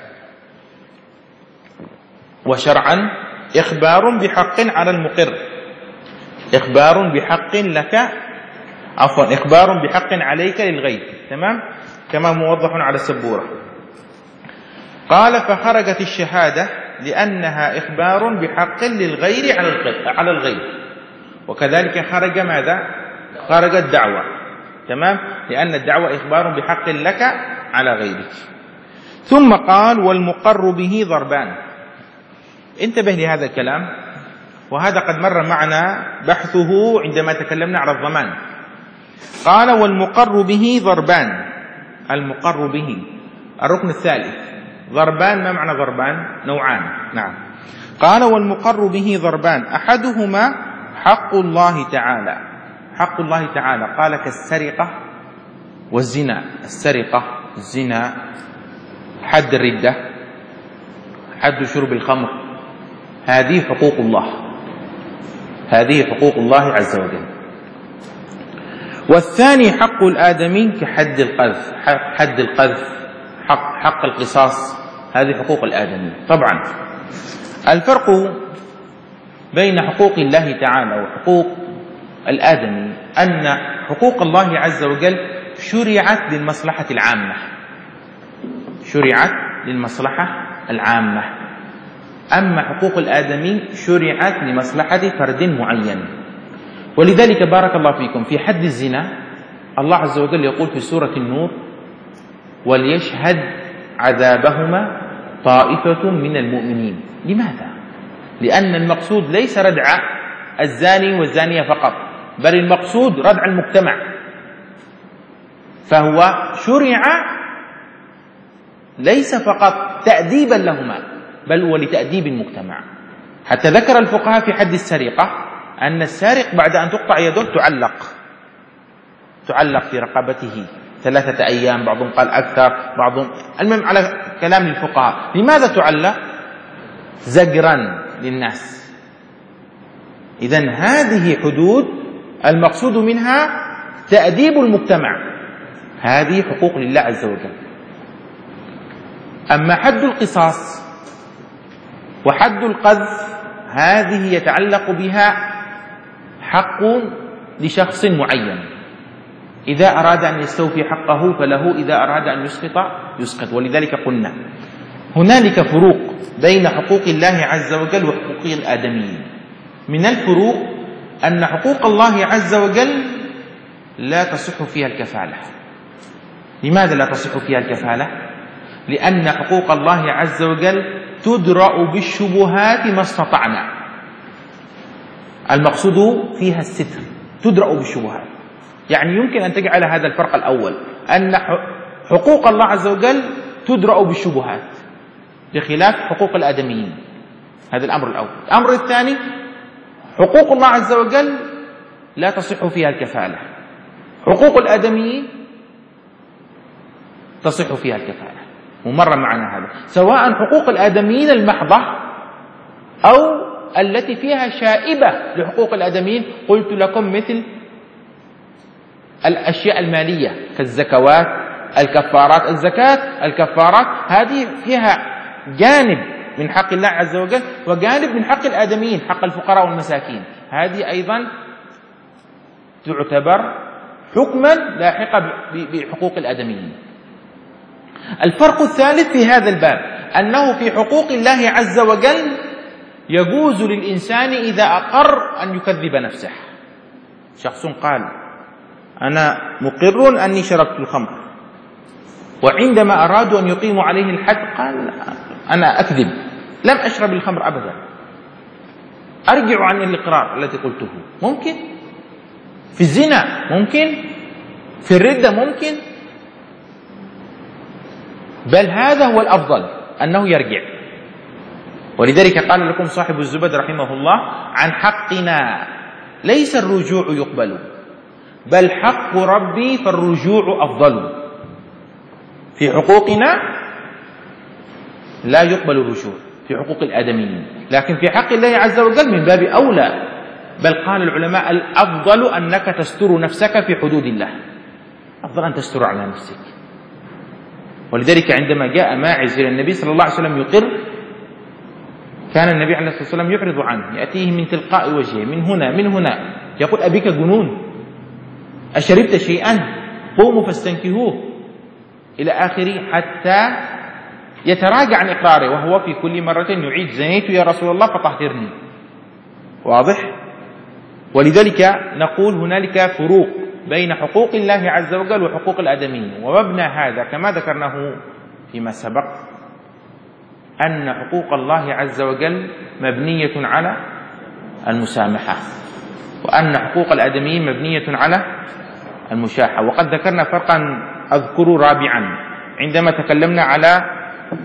وشرعا إخبار بحق على المقر، إخبار بحق لك، عفوا إخبار بحق عليك للغير. تمام؟ كما موضح على السبورة. قال: فخرجت الشهادة لأنها إخبار بحق للغير على الغير، وكذلك خرج ماذا؟ خرج الدعوة. تمام؟ لأن الدعوة إخبار بحق لك على غيرك. ثم قال: والمقر به ضربان. انتبه لهذا الكلام، وهذا قد مر معنا بحثه عندما تكلمنا على الضمان. قال: والمقر به ضربان. المقر به الركن الثالث. ضربان، ما معنى ضربان؟ نوعان. نعم. قال: والمقر به ضربان، أحدهما حق الله تعالى. حق الله تعالى قال: كالسرقة والزنا. السرقة، الزنا، حد الردة، حد شرب الخمر، هذه حقوق الله، هذه حقوق الله عز وجل. والثاني حق الآدمي كحد القذف، حد القذف، حق, حق القصاص، هذه حقوق الآدمي. طبعا الفرق بين حقوق الله تعالى وحقوق الآدمي أن حقوق الله عز وجل شرعت للمصلحة العامة، شرعت للمصلحة العامة. أما حقوق الآدمي شرعت لمصلحة فرد معين. ولذلك بارك الله فيكم في حد الزنا الله عز وجل يقول في سورة النور: وليشهد عذابهما طائفة من المؤمنين. لماذا؟ لأن المقصود ليس ردع الزاني والزانية فقط، بل المقصود ردع المجتمع. فهو شرع ليس فقط تأديبا لهما، بل ولتأديب المجتمع. حتى ذكر الفقهاء في حد السرقة أن السارق بعد أن تقطع يده تعلق، تعلق في رقبته ثلاثة أيام، بعضهم قال أكثر، بعضهم، المهم على كلام الفقهاء. لماذا تعلق؟ زجرا للناس. إذن هذه حدود المقصود منها تأديب المجتمع، هذه حقوق لله عز وجل. أما حد القصاص وحد القذف هذه يتعلق بها حق لشخص معين، إذا أراد أن يستوفي حقه فله، إذا أراد أن يسقط يسقط. ولذلك قلنا هنالك فروق بين حقوق الله عز وجل وحقوق الآدميين. من الفروق أن حقوق الله عز وجل لا تصح فيها الكفالة. لماذا لا تصح فيها الكفالة؟ لأن حقوق الله عز وجل تدرأ بالشبهات ما استطعنا. المقصود فيها الستر، تدرأ بالشبهات. يعني يمكن أن تجعل هذا الفرق الأول، أن حقوق الله عز وجل تدرأ بالشبهات بخلاف حقوق الآدميين. هذا الأمر الأول. الأمر الثاني، حقوق الله عز وجل لا تصح فيها الكفالة، حقوق الآدميين تصح فيها الكفالة. ومر معنا هذا، سواء حقوق الآدميين المحضة أو التي فيها شائبة لحقوق الآدميين. قلت لكم مثل الأشياء المالية كالزكوات، الكفارات، الزكاة، الكفارات، هذه فيها جانب من حق الله عز وجل وجانب من حق الآدميين، حق الفقراء والمساكين. هذه أيضا تعتبر حكما لاحقا بحقوق الآدميين. الفرق الثالث في هذا الباب أنه في حقوق الله عز وجل يجوز للإنسان إذا أقر أن يكذب نفسه. شخص قال: أنا مقر أني شربت الخمر، وعندما أرادوا أن يقيموا عليه الحد قال: أنا أكذب، لم أشرب الخمر أبدا، أرجع عن الإقرار الذي قلته. ممكن في الزنا، ممكن في الردة، ممكن، بل هذا هو الأفضل أنه يرجع. ولذلك قال لكم صاحب الزبد رحمه الله: عن حقنا ليس الرجوع يقبل، بل حق ربي فالرجوع أفضل. في حقوقنا لا يقبل الرجوع في حقوق الآدميين، لكن في حق الله عز وجل من باب أولى. بل قال العلماء الأفضل أنك تستر نفسك في حدود الله، أفضل أن تستر على نفسك. ولذلك عندما جاء ماعز إلى النبي صلى الله عليه وسلم يقر، كان النبي عليه الصلاة والسلام يعرض عنه، يأتيه من تلقاء وجهه من هنا من هنا، يقول أبيك جنون، أشربت شيئا؟ قوموا فاستنكهوه، إلى آخره، حتى يتراجع عن إقراره، وهو في كل مرة يعيد زنيت يا رسول الله فطهرني. واضح؟ ولذلك نقول هنالك فروق بين حقوق الله عز وجل وحقوق الآدميين، ومبنى هذا كما ذكرناه فيما سبق أن حقوق الله عز وجل مبنية على المسامحة، وأن حقوق الآدميين مبنية على المشاحة. وقد ذكرنا فرقا أذكر رابعا عندما تكلمنا على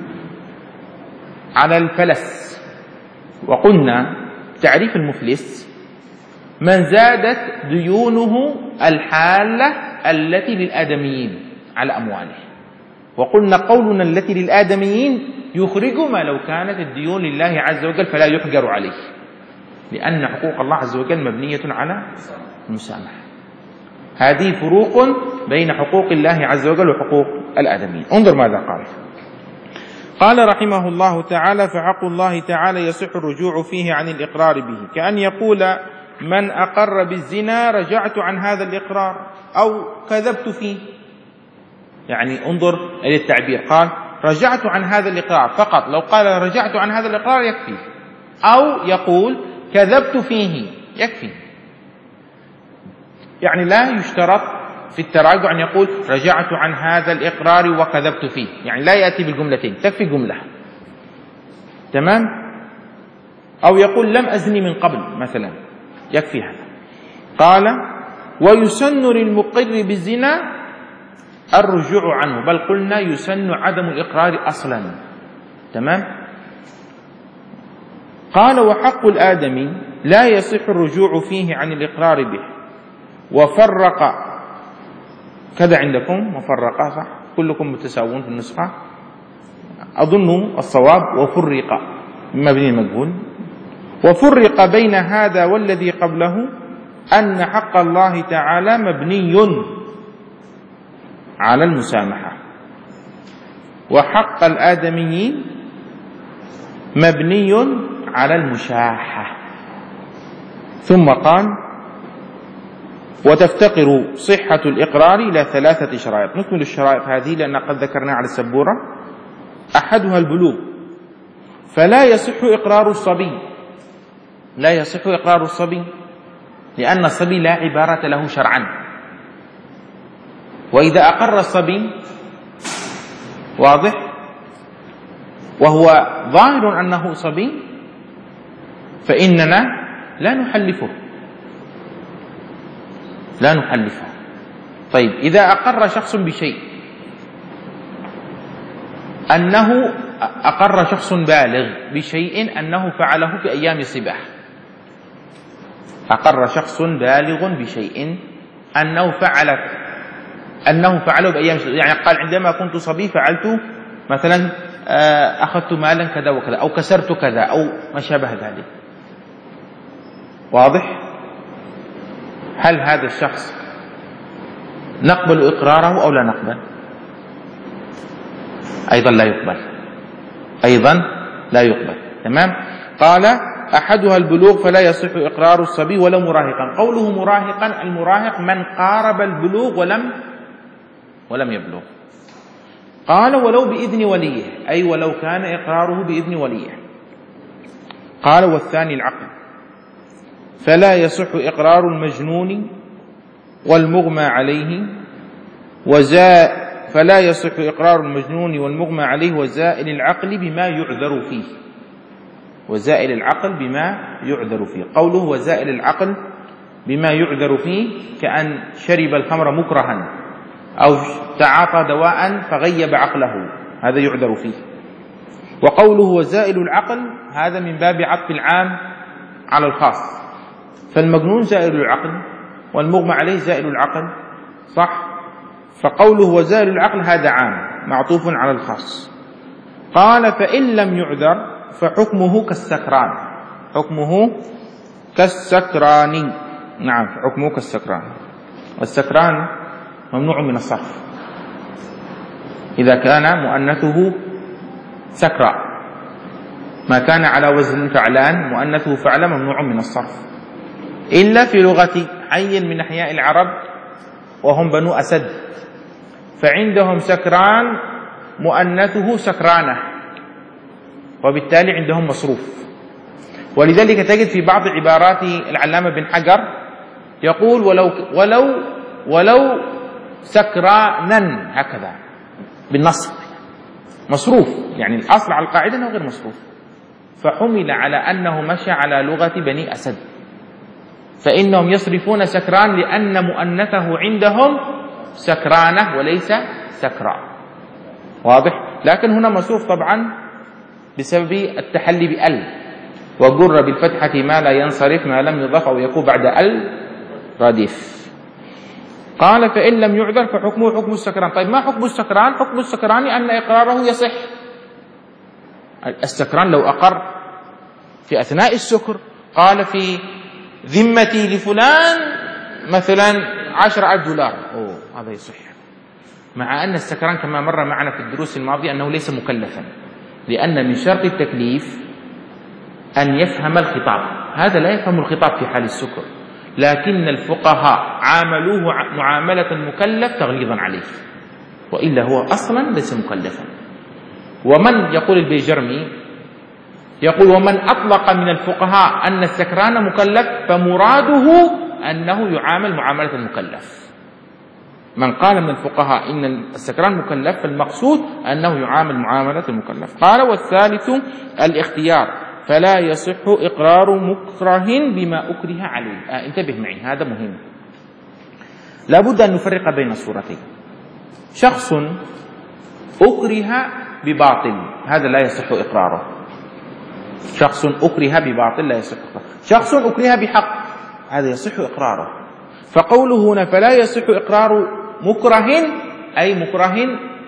على الفلس، وقلنا تعريف المفلس من زادت ديونه الحالة التي للآدميين على أمواله. وقلنا قولنا التي للآدميين يخرج ما لو كانت الديون لله عز وجل فلا يحجر عليه، لأن حقوق الله عز وجل مبنية على المسامحة. هذه فروق بين حقوق الله عز وجل وحقوق الآدميين. انظر ماذا قال. قال رحمه الله تعالى: فحق الله تعالى يصح الرجوع فيه عن الإقرار به، كأن يقول من أقر بالزنا رجعت عن هذا الإقرار أو كذبت فيه. يعني انظر إلى التعبير، قال رجعت عن هذا الإقرار فقط، لو قال رجعت عن هذا الإقرار يكفي، أو يقول كذبت فيه يكفي. يعني لا يشترط في التراجع أن يقول رجعت عن هذا الإقرار وكذبت فيه، يعني لا يأتي بالجملتين، تكفي جملة. تمام؟ أو يقول لم أزني من قبل مثلا، يكفي هذا. قال ويسن للمقر بالزنا الرجوع عنه، بل قلنا يسن عدم الإقرار أصلا. تمام؟ قال وحق الآدمي لا يصح الرجوع فيه عن الإقرار به، وفرق كذا عندكم، وفرق صح، كلكم متساوون في النسخة أظن الصواب، وفرق مبني المجهول، وفرق بين هذا والذي قبله أن حق الله تعالى مبني على المسامحة، وحق الآدميين مبني على المشاحة. ثم قال وتفتقر صحة الإقرار إلى ثلاثة شرائط. نكمل الشرائط هذه لأن قد ذكرنا على السبورة. أحدها البلوغ، فلا يصح إقرار الصبي، لا يصح إقرار الصبي لأن الصبي لا عبارة له شرعا، وإذا أقر الصبي واضح وهو ظاهر أنه صبي فإننا لا نحلفه، لا نحلفه. طيب إذا أقر شخص بشيء، أنه أقر شخص بالغ بشيء أنه فعله في أيام الصباح، أقر شخص بالغ بشيء أنه فعل أنه فعله بأيام الصباح، يعني قال عندما كنت صبي فعلت مثلا أخذت مالا كذا وكذا، أو كسرت كذا، أو ما شابه ذلك. واضح؟ هل هذا الشخص نقبل إقراره أو لا نقبل؟ أيضا لا يقبل، أيضا لا يقبل. تمام؟ قال أحدها البلوغ فلا يصح إقرار الصبي ولو مراهقا. قوله مراهقا، المراهق من قارب البلوغ ولم ولم يبلغ. قال ولو بإذن وليه، أي ولو كان إقراره بإذن وليه. قال والثاني العقل، فلا يصح إقرار المجنون والمغمى عليه وزا فلا يصح إقرار المجنون والمغمى عليه وزائل العقل بما يعذر فيه، وزائل العقل بما يعذر فيه. قوله وزائل العقل بما يعذر فيه كأن شرب الخمر مكرها أو تعاطى دواء فغيب عقله، هذا يعذر فيه. وقوله وزائل العقل هذا من باب عطف العام على الخاص، فالمجنون زائل العقل والمغمى عليه زائل العقل، صح؟ فقوله وزائل العقل هذا عام معطوف على الخاص. قال فإن لم يعذر فحكمه كالسكران، حكمه كالسكران. نعم حكمه كالسكران. والسكران ممنوع من الصرف إذا كان مؤنثه سكرى، ما كان على وزن فعلان مؤنثه فعل ممنوع من الصرف، إلا في لغة حي من أحياء العرب وهم بنو أسد، فعندهم سكران مؤنثه سكرانة، وبالتالي عندهم مصروف. ولذلك تجد في بعض عبارات العلامة بن حجر يقول ولو ولو ولو سكرانا، هكذا بالنصب مصروف، يعني الأصل على القاعدة أنه غير مصروف، فحمل على أنه مشى على لغة بني أسد، فإنهم يصرفون سكران لأن مؤنثه عندهم سكرانة وليس سكرى، واضح؟ لكن هنا مصروف طبعا بسبب التحلي بأل، وجر بالفتحة ما لا ينصرف ما لم يضاف أو يكون بعد أل رديف. قال فإن لم يعذر فحكمه حكم السكران. طيب ما حكم السكران؟ حكم السكران أن إقراره يصح. السكران لو أقر في أثناء السكر قال في ذمتي لفلان مثلا عشرة ألف دولار، أوه هذا يصح، مع أن السكران كما مر معنا في الدروس الماضية أنه ليس مكلفا، لأن من شرط التكليف أن يفهم الخطاب، هذا لا يفهم الخطاب في حال السكر، لكن الفقهاء عاملوه معاملة المكلف تغليظا عليه، وإلا هو أصلا ليس مكلفا. ومن يقول البيجرمي يقول ومن أطلق من الفقهاء أن السكران مكلف فمراده أنه يعامل معاملة المكلف. من قال من الفقهاء إن السكران مكلف فالمقصود أنه يعامل معاملة المكلف. قال والثالث الاختيار، فلا يصح إقرار مكره بما أكره عليه. آه انتبه معي، هذا مهم، لابد أن نفرق بين صورتين. شخص أكره بباطل هذا لا يصح إقراره، شخص أكره بباطل لا يصح إقراره. شخص أكره بحق هذا يصح إقراره. فقوله هنا فلا يصح إقرار مكره أي مكره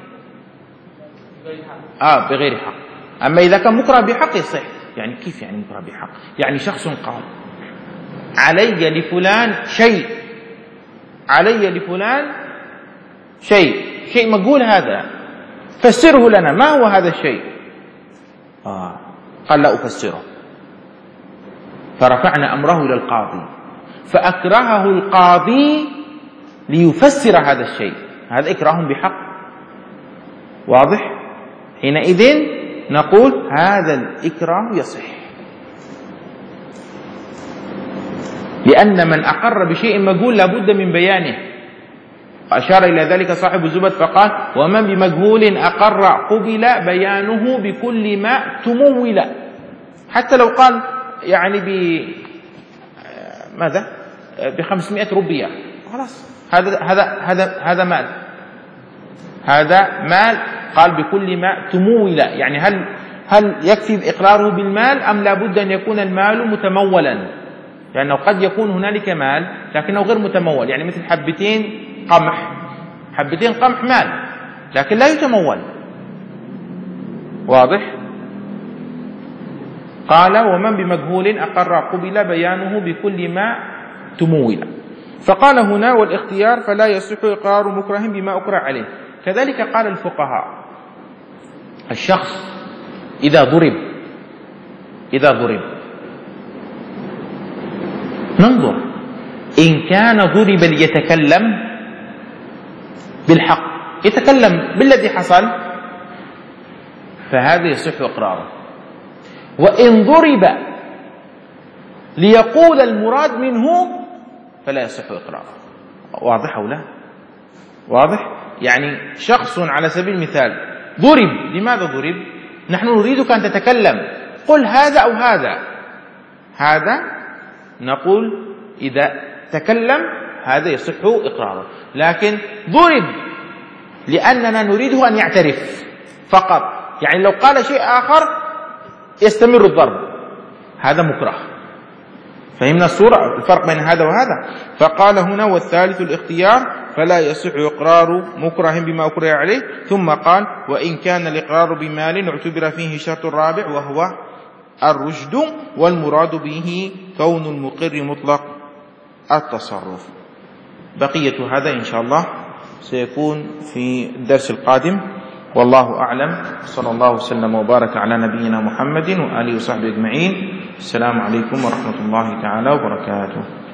آه بغير حق. أما إذا كان مكره بحق يصح. يعني كيف يعني مكره بحق؟ يعني شخص قال علي لفلان شيء، علي لفلان شيء، شيء مقول هذا، فسره لنا، ما هو هذا الشيء؟ آه قال لا أفسره، فرفعنا أمره إلى القاضي فأكرهه القاضي ليفسر هذا الشيء، هذا إكراه بحق، واضح؟ حينئذ نقول هذا الإكراه يصح، لأن من أقر بشيء مجهول لابد من بيانه، وأشار إلى ذلك صاحب الزبد فقال ومن بمجهول أقر قبل بيانه بكل ما تمول. حتى لو قال يعني ب ماذا بخمسمائة روبية خلاص، هذا هذا هذا هذا مال، هذا مال، قال بكل ما تمول، يعني هل هل يكفي إقراره بالمال أم لابد أن يكون المال متمولا؟ لأنه قد يكون هنالك مال لكنه غير متمول، يعني مثل حبتين قمح، حبتين قمح مال لكن لا يتمول، واضح؟ قال ومن بمجهول أقر قبل بيانه بكل ما تمول. فقال هنا والاختيار فلا يصح إقرار مكره بما أكره عليه. كذلك قال الفقهاء الشخص إذا ضرب إذا ضرب ننظر إن كان ضرب ليتكلم بالحق، يتكلم بالذي حصل، فهذا يصح إقراره. وإن ضرب ليقول المراد منه فلا يصح إقراره. واضح أو لا؟ واضح؟ يعني شخص على سبيل المثال ضرب، لماذا ضرب؟ نحن نريدك أن تتكلم، قل هذا أو هذا، هذا نقول إذا تكلم هذا يصح إقراره. لكن ضرب لأننا نريده أن يعترف فقط، يعني لو قال شيء آخر يستمر الضرب، هذا مكره. فهمنا الصورة الفرق بين هذا وهذا. فقال هنا والثالث الاختيار فلا يصح إقرار مكره بما أكره عليه. ثم قال وإن كان الإقرار بمال اعتبر فيه شرط الرابع وهو الرشد، والمراد به كون المقر مطلق التصرف. بقية هذا إن شاء الله سيكون في الدرس القادم، والله أعلم. صلى الله وسلم وبارك على نبينا محمد وآله وصحبه أجمعين. السلام عليكم ورحمة الله تعالى وبركاته.